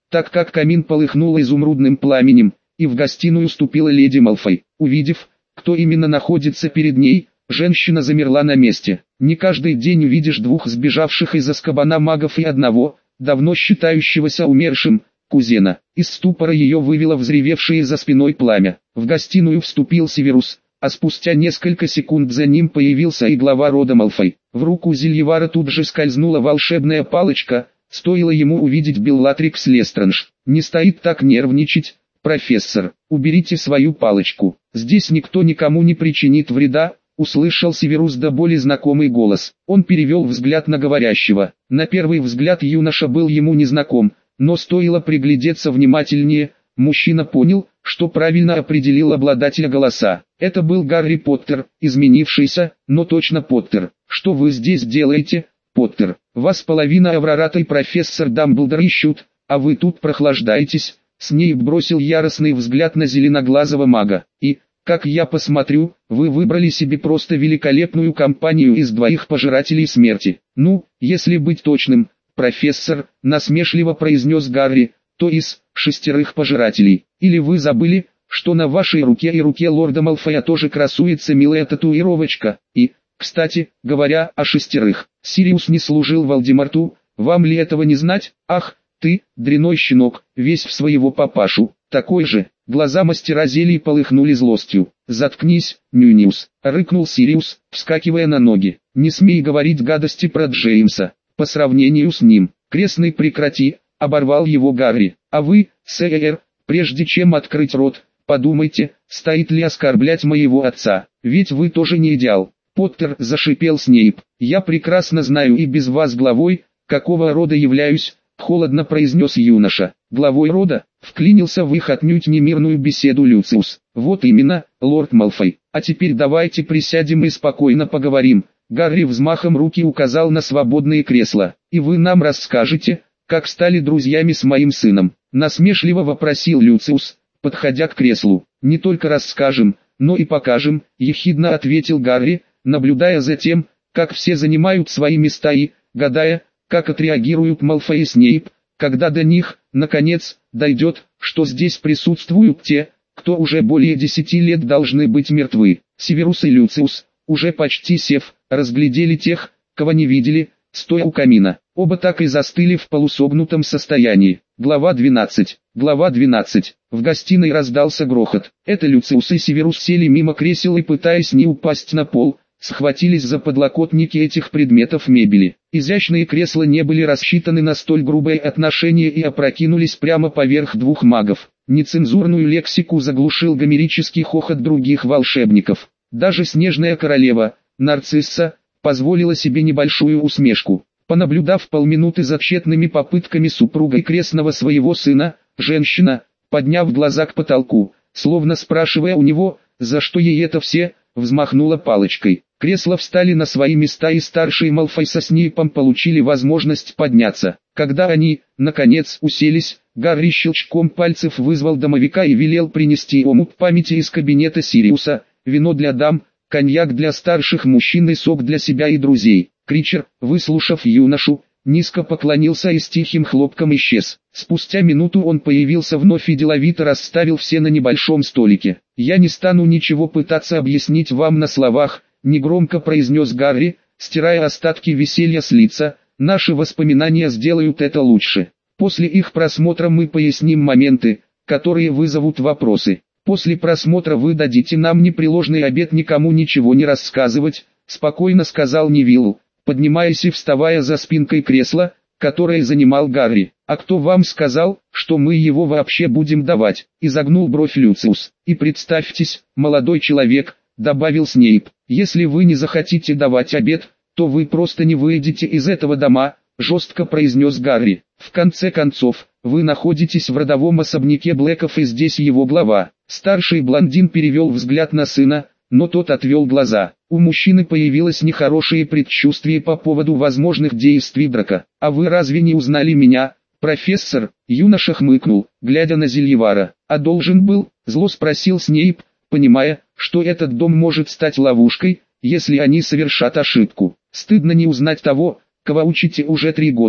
так как камин полыхнул изумрудным пламенем, и в гостиную ступила леди Малфой. Увидев, кто именно находится перед ней, женщина замерла на месте. Не каждый день увидишь двух сбежавших из Азкабана магов и одного, давно считающегося умершим, кузена. Из ступора ее вывело взревевшее за спиной пламя. В гостиную вступил Северус, а спустя несколько секунд за ним появился и глава рода Малфой. В руку Зельевара тут же скользнула волшебная палочка, стоило ему увидеть Беллатрикс Лестранж. «Не стоит так нервничать, профессор, уберите свою палочку, здесь никто никому не причинит вреда», услышал Северус до боли знакомый голос. Он перевел взгляд на говорящего. На первый взгляд юноша был ему незнаком, но стоило приглядеться внимательнее, мужчина понял, что правильно определил обладателя голоса. Это был Гарри Поттер, изменившийся, но точно Поттер. «Что вы здесь делаете, Поттер? Вас половина Аврората и профессор Дамблдор ищут, а вы тут прохлаждаетесь». Снейп бросил яростный взгляд на зеленоглазого мага. «И, как я посмотрю, вы выбрали себе просто великолепную компанию из двоих пожирателей смерти. Ну, если быть точным, профессор», насмешливо произнес Гарри, «то из шестерых пожирателей. Или вы забыли, что на вашей руке и руке лорда Малфоя тоже красуется милая татуировочка? И, кстати, говоря о шестерых, Сириус не служил Волдеморту, вам ли этого не знать? Ах, ты, дряной щенок, весь в своего папашу, такой же». Глаза мастера зелий полыхнули злостью. «Заткнись, Нюниус», — рыкнул Сириус, вскакивая на ноги. «Не смей говорить гадости про Джеймса. По сравнению с ним, крестный прекрати», — оборвал его Гарри. «А вы, сэр, прежде чем открыть рот, подумайте, стоит ли оскорблять моего отца, ведь вы тоже не идеал». «Поттер», — зашипел Снейп, — «я прекрасно знаю и без вас главой, какого рода являюсь», — холодно произнес юноша. «Главой рода?» — вклинился в их отнюдь немирную беседу Люциус. «Вот именно, лорд Малфой. А теперь давайте присядем и спокойно поговорим». Гарри взмахом руки указал на свободные кресла. «И вы нам расскажете, как стали друзьями с моим сыном?» — насмешливо вопросил Люциус, подходя к креслу. «Не только расскажем, но и покажем», — ехидно ответил Гарри, наблюдая за тем, как все занимают свои места и, гадая, как отреагируют Малфой и Снейп, когда до них, наконец, дойдет, что здесь присутствуют те, кто уже более десяти лет должны быть мертвы. Северус и Люциус, уже почти сев, разглядели тех, кого не видели, стоя у камина. Оба так и застыли в полусогнутом состоянии. Глава двенадцать. Глава двенадцать. В гостиной раздался грохот. Это Люциус и Северус сели мимо кресел и, пытаясь не упасть на пол, схватились за подлокотники этих предметов мебели. Изящные кресла не были рассчитаны на столь грубое отношение и опрокинулись прямо поверх двух магов. Нецензурную лексику заглушил гомерический хохот других волшебников. Даже снежная королева, Нарцисса, позволила себе небольшую усмешку. Понаблюдав полминуты за тщетными попытками супругой крестного своего сына, женщина, подняв глаза к потолку, словно спрашивая у него, за что ей это все, взмахнула палочкой. Кресла встали на свои места, и старший Малфой со Снейпом получили возможность подняться. Когда они, наконец, уселись, Гарри щелчком пальцев вызвал домовика и велел принести омут памяти из кабинета Сириуса, вино для дам, коньяк для старших мужчин и сок для себя и друзей. Кричер, выслушав юношу, низко поклонился и с тихим хлопком исчез. Спустя минуту он появился вновь и деловито расставил все на небольшом столике. «Я не стану ничего пытаться объяснить вам на словах», — негромко произнес Гарри, стирая остатки веселья с лица, «наши воспоминания сделают это лучше. После их просмотра мы поясним моменты, которые вызовут вопросы. После просмотра вы дадите нам непреложный обет никому ничего не рассказывать», — спокойно сказал Невилл, поднимаясь и вставая за спинкой кресла, которое занимал Гарри. «А кто вам сказал, что мы его вообще будем давать?» — изогнул бровь Люциус. «И представьтесь, молодой человек», — добавил Снейп, «если вы не захотите давать обет, то вы просто не выйдете из этого дома», — жестко произнес Гарри. «В конце концов, вы находитесь в родовом особняке Блэков и здесь его глава». Старший блондин перевел взгляд на сына, но тот отвел глаза. У мужчины появилось нехорошее предчувствие по поводу возможных действий Драка. «А вы разве не узнали меня, профессор?» Юноша хмыкнул, глядя на Зельевара. «А должен был?» — зло спросил Снейп, понимая, что этот дом может стать ловушкой, если они совершат ошибку. «Стыдно не узнать того, кого учите уже три года», —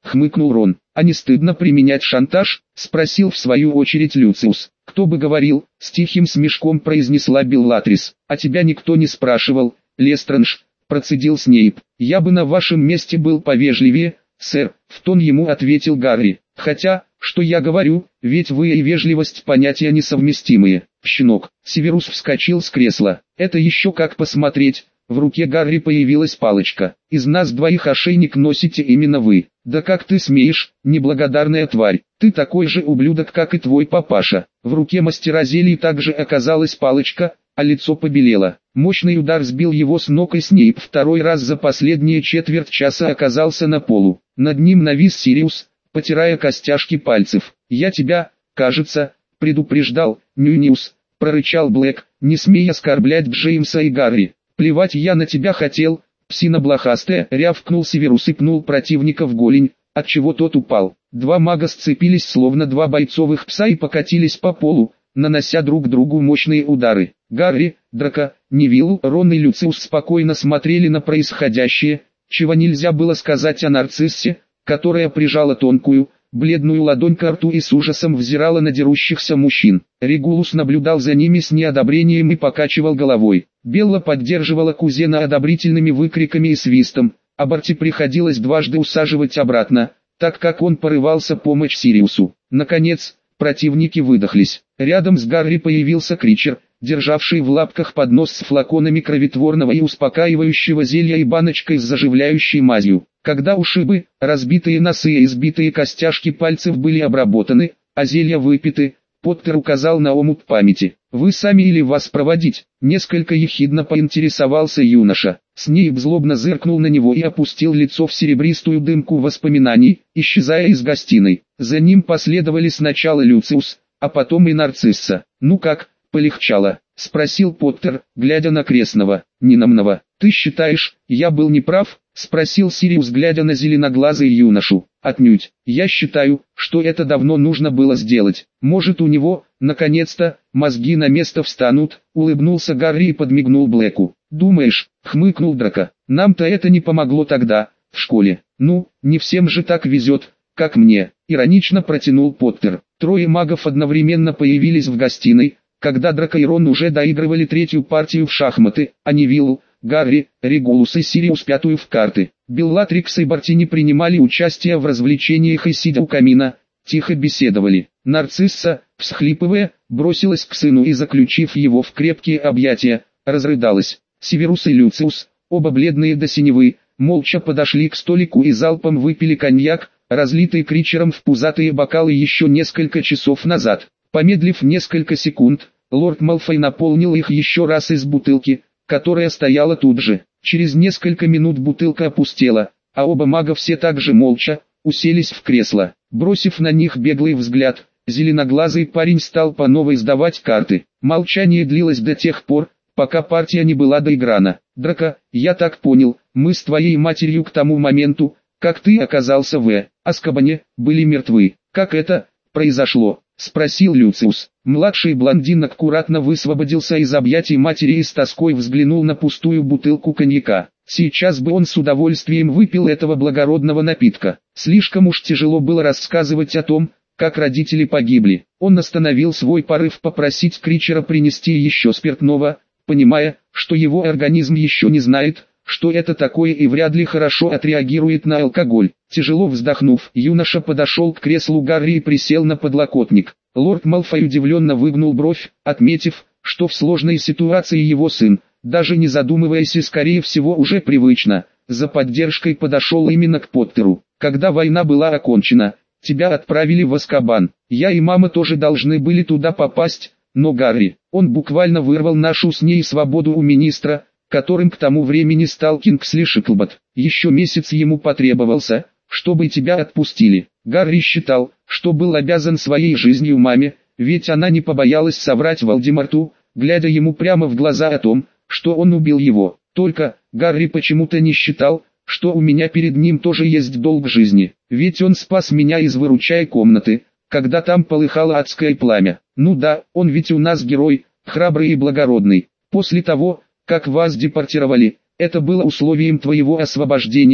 хмыкнул Рон. А не стыдно применять шантаж? Спросил в свою очередь Люциус. Кто бы говорил, с тихим смешком произнесла Беллатрис. А тебя никто не спрашивал, Лестранж, процедил Снейп. Я бы на вашем месте был повежливее, сэр, в тон ему ответил Гарри. Хотя, что я говорю, ведь вы и вежливость понятия несовместимые. Щенок. Северус вскочил с кресла. Это еще как посмотреть. В руке Гарри появилась палочка. Из нас двоих ошейник носите именно вы. Да как ты смеешь, неблагодарная тварь. Ты такой же ублюдок, как и твой папаша. В руке мастера зелий также оказалась палочка, а лицо побелело. Мощный удар сбил его с ног, и Снейп второй раз за последние четверть часа оказался на полу. Над ним навис Сириус, потирая костяшки пальцев. «Я тебя, кажется, предупреждал, Нюниус», — прорычал Блэк, не смея оскорблять Джеймса и Гарри. «Плевать я на тебя хотел, псина блохастая», — рявкнул Северус и пнул противника в голень, отчего тот упал. Два мага сцепились словно два бойцовых пса и покатились по полу, нанося друг другу мощные удары. Гарри, Драко, Невилл, Рон и Люциус спокойно смотрели на происходящее, чего нельзя было сказать о Нарциссе, которая прижала тонкую, бледную ладонь к рту и с ужасом взирала на дерущихся мужчин. Регулус наблюдал за ними с неодобрением и покачивал головой. Белла поддерживала кузена одобрительными выкриками и свистом, а Барти приходилось дважды усаживать обратно, так как он порывался помочь Сириусу. Наконец, противники выдохлись. Рядом с Гарри появился Кричер, державший в лапках поднос с флаконами кровотворного и успокаивающего зелья и баночкой с заживляющей мазью. Когда ушибы, разбитые носы и избитые костяшки пальцев были обработаны, а зелья выпиты, Поттер указал на омут памяти. «Вы сами или вас проводить?» Несколько ехидно поинтересовался юноша. Снейп злобно зыркнул на него и опустил лицо в серебристую дымку воспоминаний, исчезая из гостиной. За ним последовали сначала Люциус, а потом и Нарцисса. «Ну как, полегчало?» — спросил Поттер, глядя на крестного, ненамного. «Ты считаешь, я был неправ?» — спросил Сириус, глядя на зеленоглазый юношу. «Отнюдь. Я считаю, что это давно нужно было сделать. Может, у него, наконец-то, мозги на место встанут», — улыбнулся Гарри и подмигнул Блэку. «Думаешь?» — хмыкнул Драко. «Нам-то это не помогло тогда, в школе. Ну, не всем же так везет, как мне», — иронично протянул Поттер. Трое магов одновременно появились в гостиной, когда Драко и Рон уже доигрывали третью партию в шахматы, а Невилл, Гарри, Регулус и Сириус пятую в карты. Беллатрикс и Барти не принимали участия в развлечениях и, сидя у камина, тихо беседовали. Нарцисса, всхлипывая, бросилась к сыну и, заключив его в крепкие объятия, разрыдалась. Северус и Люциус, оба бледные до синевы, молча подошли к столику и залпом выпили коньяк, разлитый Кричером в пузатые бокалы еще несколько часов назад. Помедлив несколько секунд, лорд Малфой наполнил их еще раз из бутылки, которая стояла тут же. Через несколько минут бутылка опустела, а оба мага все так же молча уселись в кресло. Бросив на них беглый взгляд, зеленоглазый парень стал по новой сдавать карты. Молчание длилось до тех пор, пока партия не была доиграна. «Драко, я так понял, мы с твоей матерью к тому моменту, как ты оказался в Азкабане, были мертвы. Как это произошло?» — спросил Люциус. Младший блондин аккуратно высвободился из объятий матери и с тоской взглянул на пустую бутылку коньяка. Сейчас бы он с удовольствием выпил этого благородного напитка. Слишком уж тяжело было рассказывать о том, как родители погибли. Он остановил свой порыв попросить Кричера принести еще спиртного, понимая, что его организм еще не знает, что это такое, и вряд ли хорошо отреагирует на алкоголь. Тяжело вздохнув, юноша подошел к креслу Гарри и присел на подлокотник. Лорд Малфой удивленно выгнул бровь, отметив, что в сложной ситуации его сын, даже не задумываясь и скорее всего уже привычно, за поддержкой подошел именно к Поттеру. «Когда война была окончена, тебя отправили в Азкабан. Я и мама тоже должны были туда попасть, но Гарри, он буквально вырвал нашу с ней свободу у министра, которым к тому времени стал Кингсли Шиклбот. Еще месяц ему потребовался, чтобы тебя отпустили». Гарри считал, что был обязан своей жизнью маме, ведь она не побоялась соврать Волдеморту, глядя ему прямо в глаза о том, что он убил его. Только, Гарри почему-то не считал, что у меня перед ним тоже есть долг жизни, ведь он спас меня из выручай комнаты, когда там полыхало адское пламя. Ну да, он ведь у нас герой, храбрый и благородный. После того, как вас депортировали, это было условием твоего освобождения,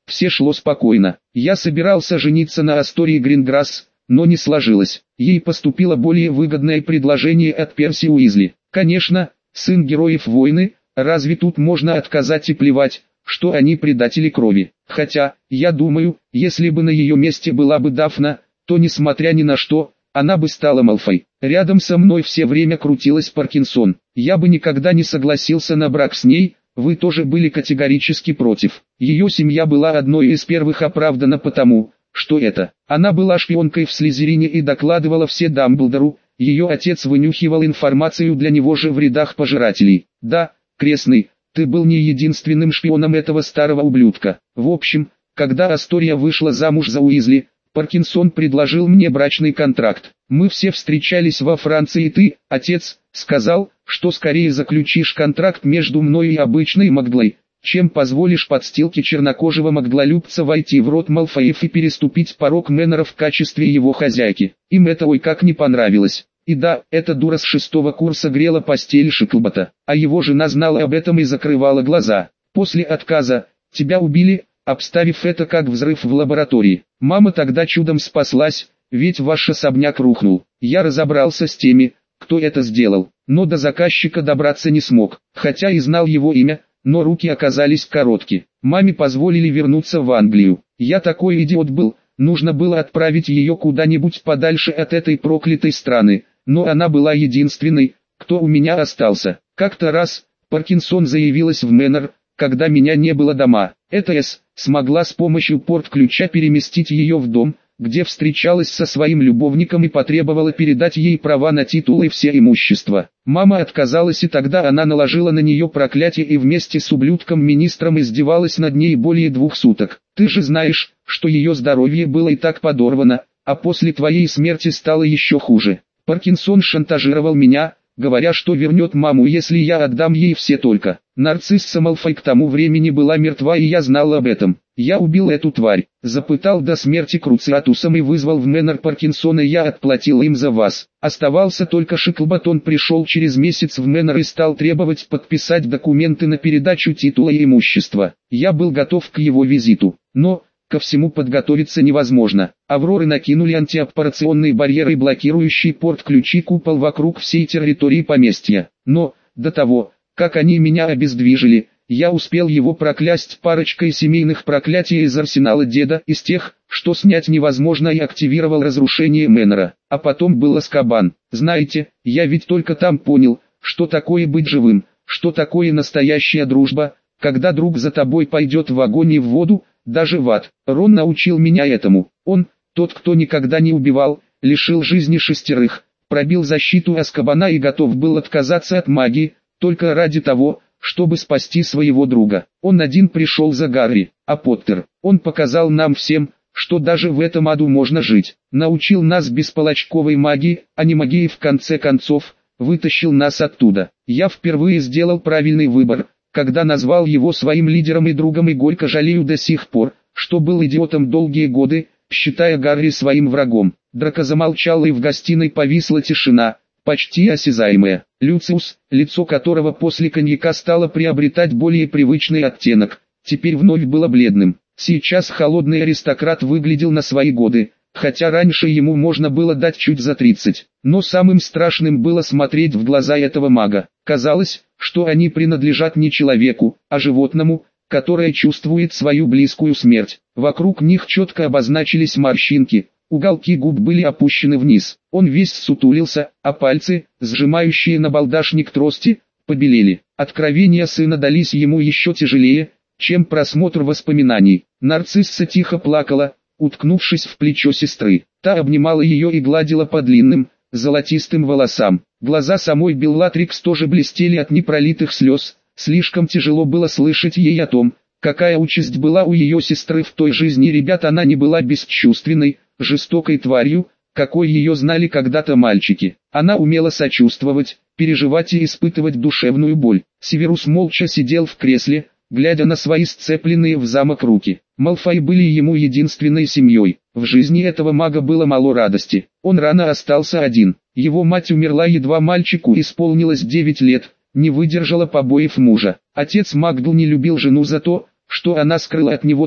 все шло спокойно. Я собирался жениться на Астории Гринграсс, но не сложилось. Ей поступило более выгодное предложение от Перси Уизли. Конечно, сын героев войны, разве тут можно отказать и плевать, что они предатели крови. Хотя, я думаю, если бы на ее месте была бы Дафна, то несмотря ни на что, она бы стала Малфой. Рядом со мной все время крутилась Паркинсон. Я бы никогда не согласился на брак с ней, вы тоже были категорически против. Ее семья была одной из первых оправдана потому, что это. Она была шпионкой в Слизерине и докладывала все Дамблдору, ее отец вынюхивал информацию для него же в рядах пожирателей. Да, крестный, ты был не единственным шпионом этого старого ублюдка. В общем, когда Астория вышла замуж за Уизли, Паркинсон предложил мне брачный контракт. Мы все встречались во Франции и ты, отец, сказал, что скорее заключишь контракт между мной и обычной Магдлой, чем позволишь подстилке чернокожего магдлолюбца войти в род Малфоев и переступить порог Мэннера в качестве его хозяйки. Им это ой как не понравилось. И да, эта дура с шестого курса грела постель Шиклбота, а его жена знала об этом и закрывала глаза. После отказа, тебя убили, обставив это как взрыв в лаборатории. Мама тогда чудом спаслась, ведь ваш особняк рухнул. Я разобрался с теми, кто это сделал, но до заказчика добраться не смог, хотя и знал его имя, но руки оказались коротки. Маме позволили вернуться в Англию. Я такой идиот был, нужно было отправить ее куда-нибудь подальше от этой проклятой страны, но она была единственной, кто у меня остался. Как-то раз, Паркинсон заявилась в Мэннер, когда меня не было дома. Эта С смогла с помощью порт-ключа переместить ее в дом, где встречалась со своим любовником и потребовала передать ей права на титул и все имущество. Мама отказалась, и тогда она наложила на нее проклятие и вместе с ублюдком-министром издевалась над ней более двух суток. Ты же знаешь, что ее здоровье было и так подорвано, а после твоей смерти стало еще хуже. Паркинсон шантажировал меня, говоря, что вернет маму, если я отдам ей все только. Нарцисса Малфой к тому времени была мертва, и я знал об этом. Я убил эту тварь, запытал до смерти Круциатусом и вызвал в Мэннер Паркинсона, я отплатил им за вас. Оставался только Шиклбот, он пришел через месяц в Мэннер и стал требовать подписать документы на передачу титула и имущества. Я был готов к его визиту, но ко всему подготовиться невозможно. Авроры накинули антиаппарационные барьеры, блокирующие порт-ключи, купол вокруг всей территории поместья. Но, до того, как они меня обездвижили, я успел его проклясть парочкой семейных проклятий из арсенала деда, из тех, что снять невозможно, и активировал разрушение Мэннера. А потом был Азкабан. Знаете, я ведь только там понял, что такое быть живым, что такое настоящая дружба, когда друг за тобой пойдет в огонь и в воду, даже в ад. Рон научил меня этому. Он, тот, кто никогда не убивал, лишил жизни шестерых, пробил защиту Азкабана и готов был отказаться от магии, только ради того, чтобы спасти своего друга. Он один пришел за Гарри, а Поттер, он показал нам всем, что даже в этом аду можно жить. Научил нас бесполочковой магии, а не магии, в конце концов, вытащил нас оттуда. Я впервые сделал правильный выбор, когда назвал его своим лидером и другом, и горько жалею до сих пор, что был идиотом долгие годы, считая Гарри своим врагом. Драко замолчал, и в гостиной повисла тишина, почти осязаемая. Люциус, лицо которого после коньяка стало приобретать более привычный оттенок, теперь вновь было бледным. Сейчас холодный аристократ выглядел на свои годы, хотя раньше ему можно было дать чуть за тридцать. Но самым страшным было смотреть в глаза этого мага. Казалось, что они принадлежат не человеку, а животному, которое чувствует свою близкую смерть. Вокруг них четко обозначились морщинки, уголки губ были опущены вниз. Он весь сутулился, а пальцы, сжимающие набалдашник трости, побелели. Откровения сына дались ему еще тяжелее, чем просмотр воспоминаний. Нарцисса тихо плакала, уткнувшись в плечо сестры. Та обнимала ее и гладила по длинным, золотистым волосам. Глаза самой Беллатрикс тоже блестели от непролитых слез. Слишком тяжело было слышать ей о том, какая участь была у ее сестры в той жизни ребят. Она не была бесчувственной, жестокой тварью, какой ее знали когда-то мальчики. Она умела сочувствовать, переживать и испытывать душевную боль. Северус молча сидел в кресле, глядя на свои сцепленные в замок руки. Малфой были ему единственной семьей. В жизни этого мага было мало радости. Он рано остался один. Его мать умерла, едва мальчику исполнилось девять лет, не выдержала побоев мужа. Отец Магдл не любил жену за то, что она скрыла от него то,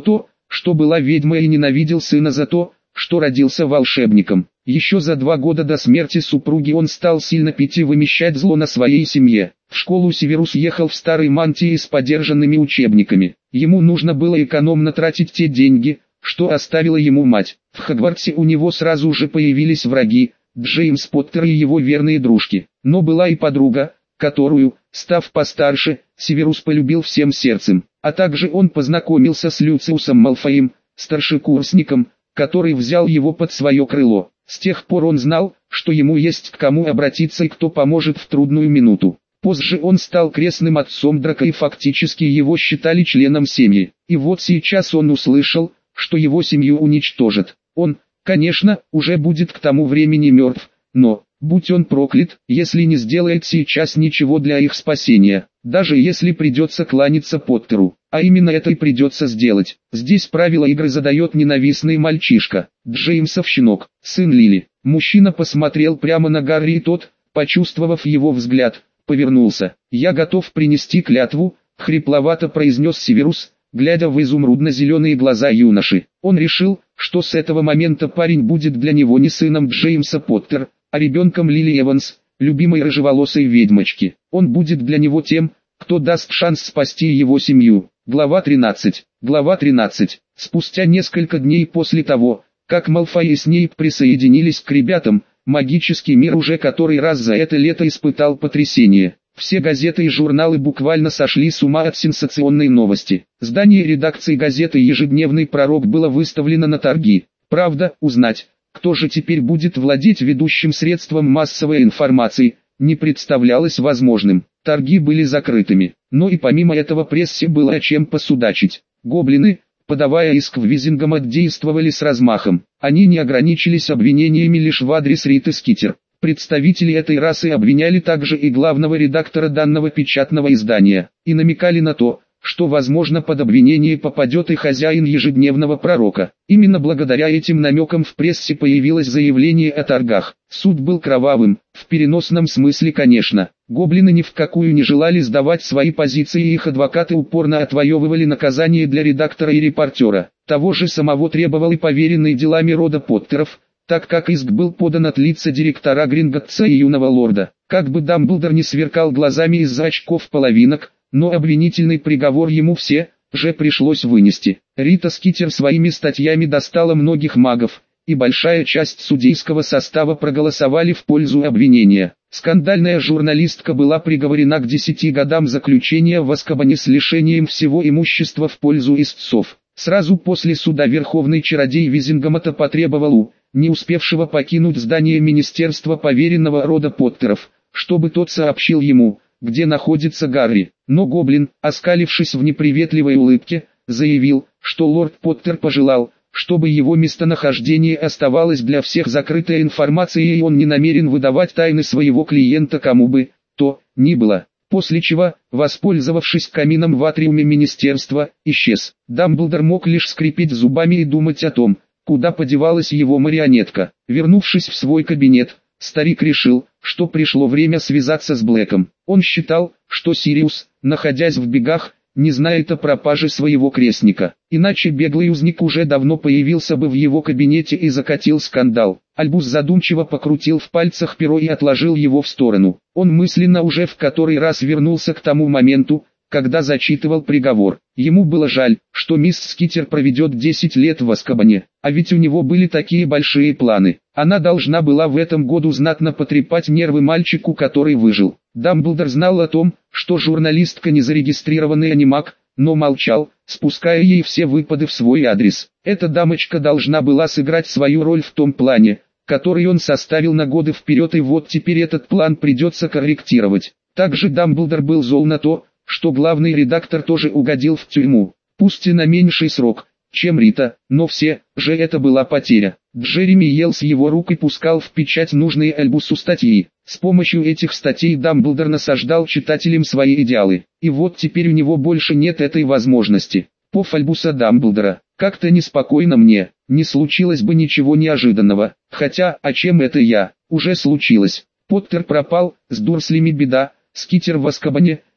что была ведьмой и ненавидел сына за то, что родился волшебником. Еще за два года до смерти супруги он стал сильно пить и вымещать зло на своей семье. В школу Северус ехал в старой мантии с подержанными учебниками. Ему нужно было экономно тратить те деньги, что оставила ему мать. В Хогвартсе у него сразу же появились враги, Джеймс Поттер и его верные дружки. Но была и подруга, которую, став постарше, Северус полюбил всем сердцем. А также он познакомился с Люциусом Малфоем, старшекурсником, который взял его под свое крыло. С тех пор он знал, что ему есть к кому обратиться и кто поможет в трудную минуту. Позже он стал крестным отцом Драко и фактически его считали членом семьи. И вот сейчас он услышал, что его семью уничтожат. Он, конечно, уже будет к тому времени мертв, но, будь он проклят, если не сделает сейчас ничего для их спасения, даже если придется кланяться Поттеру. А именно это и придется сделать. Здесь правила игры задает ненавистный мальчишка, Джеймсов щенок, сын Лили. Мужчина посмотрел прямо на Гарри и тот, почувствовав его взгляд, повернулся. «Я готов принести клятву», — хрипловато произнес Северус, глядя в изумрудно-зеленые глаза юноши. Он решил, что с этого момента парень будет для него не сыном Джеймса Поттера, а ребенком Лили Эванс, любимой рыжеволосой ведьмочки. Он будет для него тем, кто даст шанс спасти его семью. Глава тринадцать. Глава тринадцать. Спустя несколько дней после того, как Малфой и Снейп присоединились к ребятам, магический мир уже который раз за это лето испытал потрясение. Все газеты и журналы буквально сошли с ума от сенсационной новости. Здание редакции газеты «Ежедневный пророк» было выставлено на торги. Правда, узнать, кто же теперь будет владеть ведущим средством массовой информации, не представлялось возможным. Торги были закрытыми, но и помимо этого прессе было о чем посудачить. Гоблины, подавая иск в Визингамот, действовали с размахом. Они не ограничились обвинениями лишь в адрес Риты Скитер. Представители этой расы обвиняли также и главного редактора данного печатного издания, и намекали на то, что возможно под обвинение попадет и хозяин ежедневного пророка. Именно благодаря этим намекам в прессе появилось заявление о торгах. Суд был кровавым, в переносном смысле конечно. Гоблины ни в какую не желали сдавать свои позиции и их адвокаты упорно отвоевывали наказание для редактора и репортера. Того же самого требовал и поверенный делами рода Поттеров, так как иск был подан от лица директора Гринготтса и юного лорда. Как бы Дамблдор не сверкал глазами из-за очков половинок, но обвинительный приговор ему все же пришлось вынести. Рита Скитер своими статьями достала многих магов, и большая часть судейского состава проголосовали в пользу обвинения. Скандальная журналистка была приговорена к десяти годам заключения в Азкабане с лишением всего имущества в пользу истцов. Сразу после суда верховный чародей Визингамота потребовал у не успевшего покинуть здание министерства поверенного рода Поттеров, чтобы тот сообщил ему, где находится Гарри. Но гоблин, оскалившись в неприветливой улыбке, заявил, что лорд Поттер пожелал, чтобы его местонахождение оставалось для всех закрытой информацией и он не намерен выдавать тайны своего клиента кому бы то ни было. После чего, воспользовавшись камином в атриуме министерства, исчез. Дамблдор мог лишь скрипеть зубами и думать о том, куда подевалась его марионетка. Вернувшись в свой кабинет, старик решил, что пришло время связаться с Блэком. Он считал, что Сириус, находясь в бегах, не знает о пропаже своего крестника. Иначе беглый узник уже давно появился бы в его кабинете и закатил скандал. Альбус задумчиво покрутил в пальцах перо и отложил его в сторону. Он мысленно уже в который раз вернулся к тому моменту, когда зачитывал приговор. Ему было жаль, что мисс Скитер проведет десять лет в Азкабане, а ведь у него были такие большие планы. Она должна была в этом году знатно потрепать нервы мальчику, который выжил. Дамблдор знал о том, что журналистка не зарегистрированный анимак, но молчал, спуская ей все выпады в свой адрес. Эта дамочка должна была сыграть свою роль в том плане, который он составил на годы вперед, и вот теперь этот план придется корректировать. Также Дамблдор был зол на то, что главный редактор тоже угодил в тюрьму, пусть и на меньший срок, чем Рита, но все же это была потеря. Джереми ел с его рук и пускал в печать нужные Альбусу статьи. С помощью этих статей Дамблдор насаждал читателям свои идеалы, и вот теперь у него больше нет этой возможности. Пов Альбуса Дамблдора, как-то неспокойно мне, не случилось бы ничего неожиданного, хотя, а чем это я, уже случилось. Поттер пропал, с Дурслями беда, Скитер в Азкабане,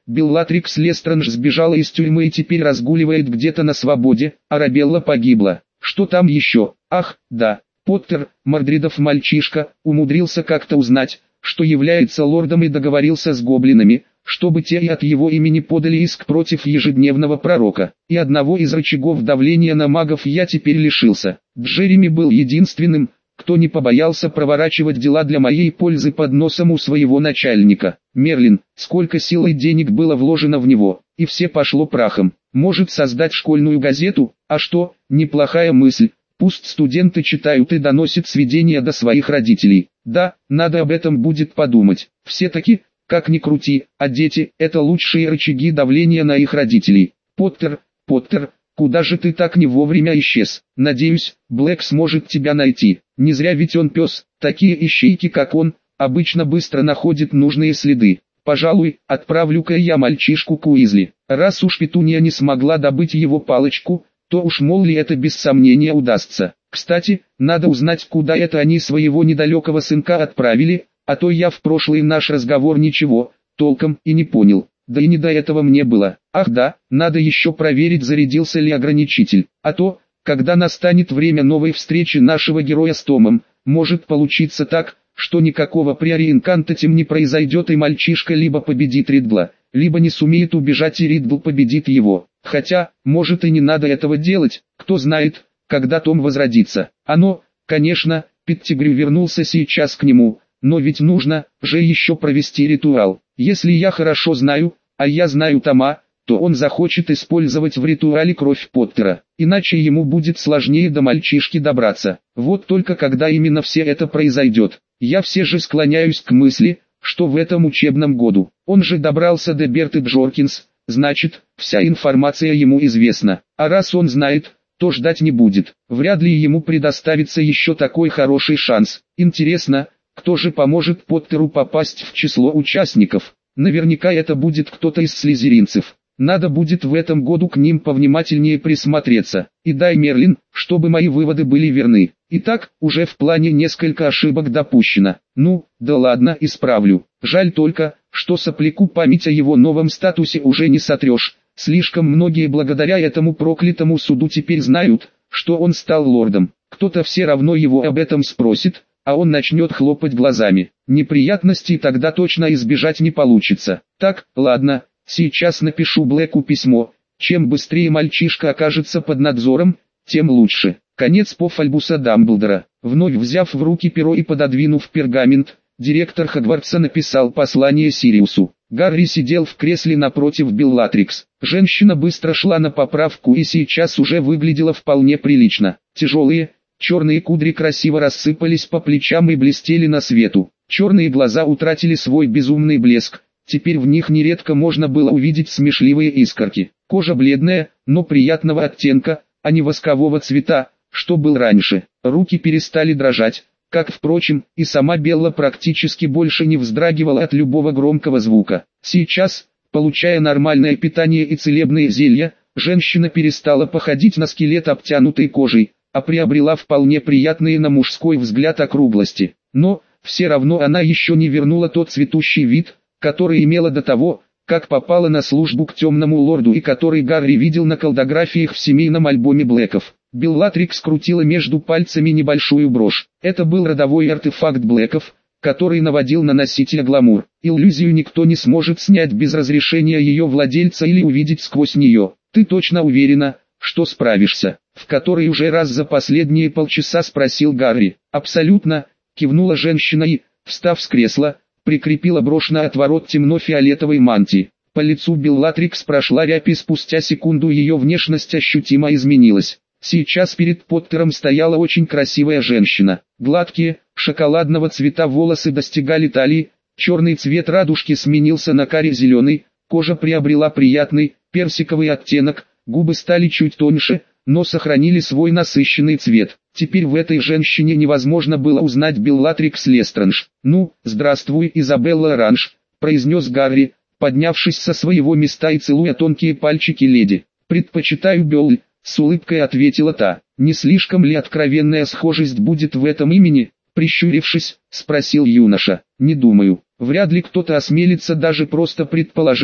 Беллатрикс Лестранж сбежала из тюрьмы и теперь разгуливает где-то на свободе, Арабелла погибла. Что там еще? Ах, да, Поттер, Мордридов мальчишка, умудрился как-то узнать, что является лордом и договорился с гоблинами, чтобы те и от его имени подали иск против ежедневного пророка. И одного из рычагов давления на магов я теперь лишился. Джереми был единственным, кто не побоялся проворачивать дела для моей пользы под носом у своего начальника. Мерлин, сколько сил и денег было вложено в него, и все пошло прахом. Может создать школьную газету? А что, неплохая мысль. Пусть студенты читают и доносят сведения до своих родителей. Да, надо об этом будет подумать. Все-таки, как ни крути, а дети – это лучшие рычаги давления на их родителей. Поттер, Поттер, куда же ты так не вовремя исчез? Надеюсь, Блэк сможет тебя найти. Не зря ведь он пес. Такие ищейки, как он, обычно быстро находят нужные следы. Пожалуй, отправлю-ка я мальчишку к Уизли. Раз уж Петунья не смогла добыть его палочку, то уж мол ли это без сомнения удастся. Кстати, надо узнать, куда это они своего недалекого сынка отправили, а то я в прошлый наш разговор ничего, толком и не понял. Да и не до этого мне было. Ах да, надо еще проверить, зарядился ли ограничитель. А то, когда настанет время новой встречи нашего героя с Томом, может получиться так, что никакого прериинкантатим не произойдет и мальчишка либо победит Риддла, либо не сумеет убежать и Риддл победит его. Хотя, может и не надо этого делать, кто знает, когда Том возродится. Оно, конечно, Петтигрю вернулся сейчас к нему, но ведь нужно же еще провести ритуал. Если я хорошо знаю, а я знаю Тома, то он захочет использовать в ритуале кровь Поттера, иначе ему будет сложнее до мальчишки добраться. Вот только когда именно все это произойдет, я все же склоняюсь к мысли, что в этом учебном году. Он же добрался до Берты Джоркинс, значит, вся информация ему известна, а раз он знает, то ждать не будет. Вряд ли ему предоставится еще такой хороший шанс. Интересно, кто же поможет Поттеру попасть в число участников? Наверняка это будет кто-то из слизеринцев. Надо будет в этом году к ним повнимательнее присмотреться. И дай, Мерлин, чтобы мои выводы были верны. Итак, уже в плане несколько ошибок допущено. Ну, да ладно, исправлю. Жаль только, что сопляку память о его новом статусе уже не сотрешь. Слишком многие благодаря этому проклятому суду теперь знают, что он стал лордом. Кто-то все равно его об этом спросит, а он начнет хлопать глазами. Неприятностей тогда точно избежать не получится. Так, ладно, сейчас напишу Блэку письмо. Чем быстрее мальчишка окажется под надзором, тем лучше. Конец по Альбуса Дамблдора. Вновь взяв в руки перо и пододвинув пергамент, директор Хогвартса написал послание Сириусу. Гарри сидел в кресле напротив Беллатрикс. Женщина быстро шла на поправку и сейчас уже выглядела вполне прилично. Тяжелые, черные кудри красиво рассыпались по плечам и блестели на свету. Черные глаза утратили свой безумный блеск. Теперь в них нередко можно было увидеть смешливые искорки. Кожа бледная, но приятного оттенка, а не воскового цвета, что был раньше. Руки перестали дрожать, как, впрочем, и сама Белла практически больше не вздрагивала от любого громкого звука. Сейчас, получая нормальное питание и целебные зелья, женщина перестала походить на скелет обтянутой кожей, а приобрела вполне приятные на мужской взгляд округлости. Но, все равно она еще не вернула тот цветущий вид, который имела до того, как попала на службу к темному лорду и который Гарри видел на колдографиях в семейном альбоме Блэков. Беллатрикс крутила между пальцами небольшую брошь. Это был родовой артефакт Блэков, который наводил на носителя гламур. Иллюзию никто не сможет снять без разрешения ее владельца или увидеть сквозь нее. Ты точно уверена, что справишься? В который уже раз за последние полчаса спросил Гарри. Абсолютно, кивнула женщина и, встав с кресла, прикрепила брошь на отворот темно-фиолетовой мантии. По лицу Беллатрикс прошла рябь и спустя секунду ее внешность ощутимо изменилась. Сейчас перед Поттером стояла очень красивая женщина. Гладкие, шоколадного цвета волосы достигали талии, черный цвет радужки сменился на каре-зеленый, кожа приобрела приятный, персиковый оттенок, губы стали чуть тоньше, но сохранили свой насыщенный цвет. Теперь в этой женщине невозможно было узнать Беллатрикс Лестранж. «Ну, здравствуй, Изабелла Оранж», — произнес Гарри, поднявшись со своего места и целуя тонкие пальчики леди. «Предпочитаю Белль», — с улыбкой ответила та. «Не слишком ли откровенная схожесть будет в этом имени?» Прищурившись, спросил юноша. «Не думаю. Вряд ли кто-то осмелится даже просто предположить,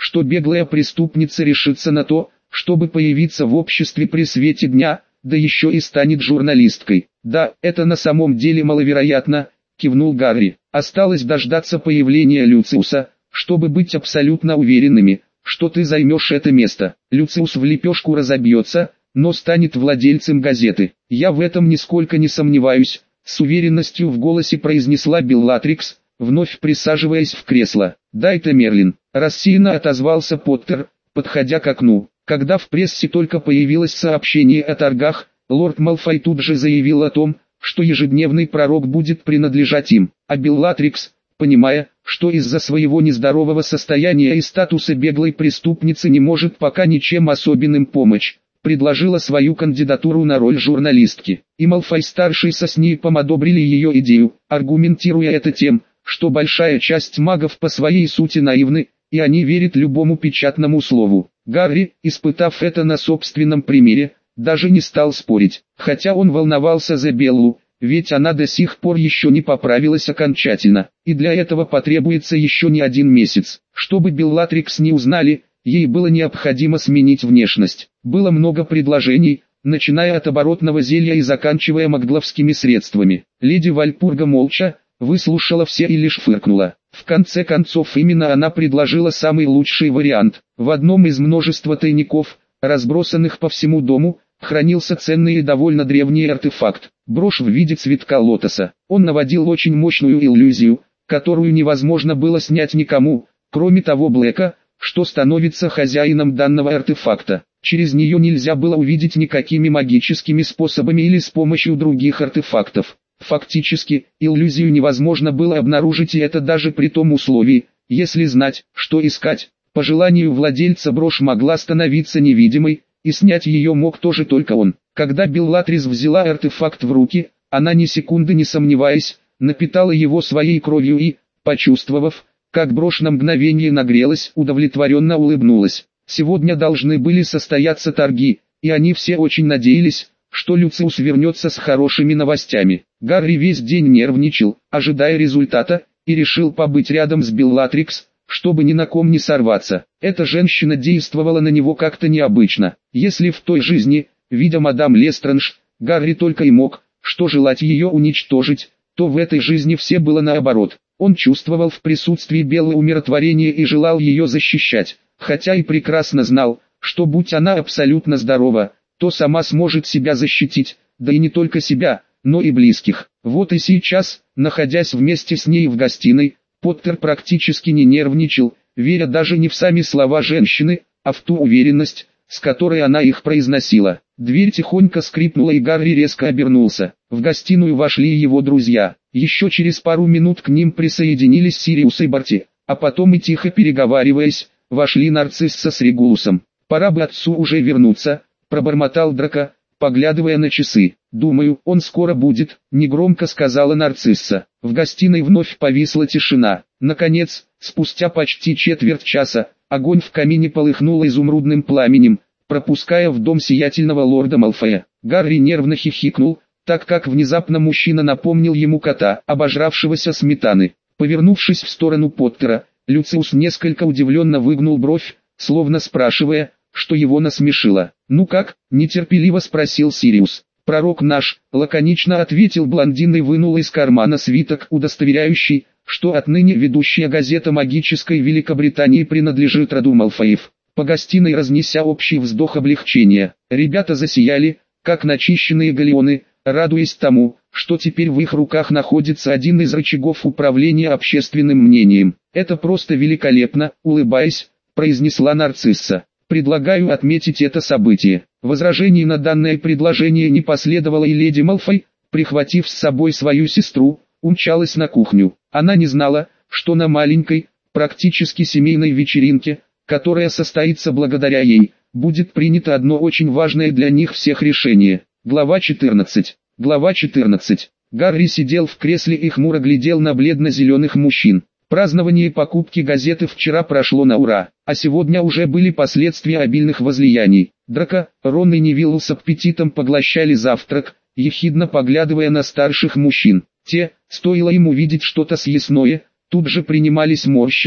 что беглая преступница решится на то, чтобы появиться в обществе при свете дня, да еще и станет журналисткой. Да, это на самом деле маловероятно, кивнул Гарри. Осталось дождаться появления Люциуса, чтобы быть абсолютно уверенными, что ты займешь это место. Люциус в лепешку разобьется, но станет владельцем газеты. Я в этом нисколько не сомневаюсь, с уверенностью в голосе произнесла Беллатрикс, вновь присаживаясь в кресло. Да, это Мерлин, рассеянно отозвался Поттер, подходя к окну. Когда в прессе только появилось сообщение о торгах, лорд Малфой тут же заявил о том, что ежедневный пророк будет принадлежать им, а Беллатрикс, понимая, что из-за своего нездорового состояния и статуса беглой преступницы не может пока ничем особенным помочь, предложила свою кандидатуру на роль журналистки. И Малфой-старший со Снейпом одобрили ее идею, аргументируя это тем, что большая часть магов по своей сути наивны, и они верят любому печатному слову. Гарри, испытав это на собственном примере, даже не стал спорить, хотя он волновался за Беллу, ведь она до сих пор еще не поправилась окончательно, и для этого потребуется еще не один месяц. Чтобы Беллатрикс не узнали, ей было необходимо сменить внешность. Было много предложений, начиная от оборотного зелья и заканчивая магдловскими средствами. Леди Вальпурга молча выслушала все и лишь фыркнула. В конце концов именно она предложила самый лучший вариант. В одном из множества тайников, разбросанных по всему дому, хранился ценный и довольно древний артефакт, брошь в виде цветка лотоса. Он наводил очень мощную иллюзию, которую невозможно было снять никому, кроме того Блэка, что становится хозяином данного артефакта. Через нее нельзя было увидеть никакими магическими способами или с помощью других артефактов. Фактически, иллюзию невозможно было обнаружить, и это даже при том условии, если знать, что искать. По желанию владельца брошь могла становиться невидимой, и снять ее мог тоже только он. Когда Беллатрикс взяла артефакт в руки, она ни секунды не сомневаясь, напитала его своей кровью и, почувствовав, как брошь на мгновение нагрелась, удовлетворенно улыбнулась. Сегодня должны были состояться торги, и они все очень надеялись, что Люциус вернется с хорошими новостями. Гарри весь день нервничал, ожидая результата, и решил побыть рядом с Беллатрикс, чтобы ни на ком не сорваться. Эта женщина действовала на него как-то необычно. Если в той жизни, видя мадам Лестранж, Гарри только и мог, что желать ее уничтожить, то в этой жизни все было наоборот. Он чувствовал в присутствии Беллы умиротворение и желал ее защищать, хотя и прекрасно знал, что будь она абсолютно здорова, то сама сможет себя защитить, да и не только себя, но и близких. Вот и сейчас, находясь вместе с ней в гостиной, Поттер практически не нервничал, веря даже не в сами слова женщины, а в ту уверенность, с которой она их произносила. Дверь тихонько скрипнула, и Гарри резко обернулся. В гостиную вошли его друзья. Еще через пару минут к ним присоединились Сириус и Барти, а потом и тихо переговариваясь, вошли Нарцисса с Регулусом. «Пора бы отцу уже вернуться», — пробормотал Драко, поглядывая на часы. «Думаю, он скоро будет», — негромко сказала Нарцисса. В гостиной вновь повисла тишина. Наконец, спустя почти четверть часа, огонь в камине полыхнул изумрудным пламенем, пропуская в дом сиятельного лорда Малфоя. Гарри нервно хихикнул, так как внезапно мужчина напомнил ему кота, обожравшегося сметаны. Повернувшись в сторону Поттера, Люциус несколько удивленно выгнул бровь, словно спрашивая, что его насмешило. «Ну как?» – нетерпеливо спросил Сириус. «Пророк наш», – лаконично ответил блондин и вынул из кармана свиток, удостоверяющий, что отныне ведущая газета магической Великобритании принадлежит роду Малфоев. По гостиной разнеся общий вздох облегчения, ребята засияли, как начищенные галеоны, радуясь тому, что теперь в их руках находится один из рычагов управления общественным мнением. «Это просто великолепно», – улыбаясь, произнесла Нарцисса. «Предлагаю отметить это событие». Возражений на данное предложение не последовало, и леди Малфой, прихватив с собой свою сестру, умчалась на кухню. Она не знала, что на маленькой, практически семейной вечеринке, которая состоится благодаря ей, будет принято одно очень важное для них всех решение. Глава четырнадцать. Глава четырнадцать. Гарри сидел в кресле и хмуро глядел на бледно-зеленых мужчин. Празднование покупки газеты вчера прошло на ура, а сегодня уже были последствия обильных возлияний. Драко, Рон и Невилл с аппетитом поглощали завтрак, ехидно поглядывая на старших мужчин. Те, стоило им увидеть что-то съестное, тут же принимались морщиться,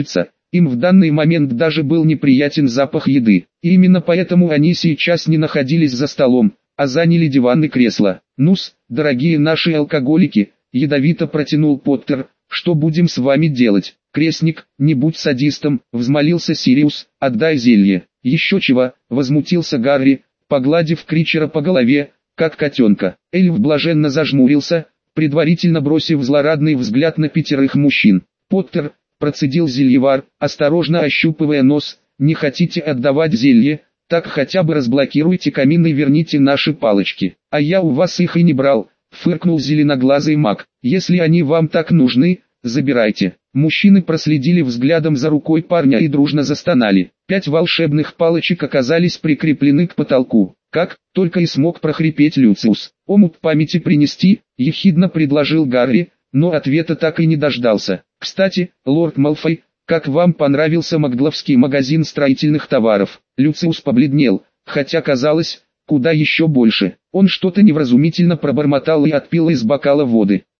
им в данный момент даже был неприятен запах еды. И именно поэтому они сейчас не находились за столом, а заняли диван и кресло. «Ну-с, дорогие наши алкоголики», — ядовито протянул Поттер, — «что будем с вами делать?» «Крестник, не будь садистом», — взмолился Сириус, — «отдай зелье». «Еще чего», — возмутился Гарри, погладив Кричера по голове, как котенка. Эльф блаженно зажмурился, предварительно бросив злорадный взгляд на пятерых мужчин. «Поттер», — процедил зельевар, осторожно ощупывая нос, — «не хотите отдавать зелье? Так хотя бы разблокируйте камин и верните наши палочки». «А я у вас их и не брал», — фыркнул зеленоглазый маг. «Если они вам так нужны, забирайте». Мужчины проследили взглядом за рукой парня и дружно застонали. Пять волшебных палочек оказались прикреплены к потолку. «Как?» — только и смог прохрипеть Люциус. «Омут памяти принести?» — ехидно предложил Гарри, но ответа так и не дождался. «Кстати, лорд Малфой, как вам понравился Макгловский магазин строительных товаров?» Люциус побледнел, хотя казалось, куда еще больше. Он что-то невразумительно пробормотал и отпил из бокала воды.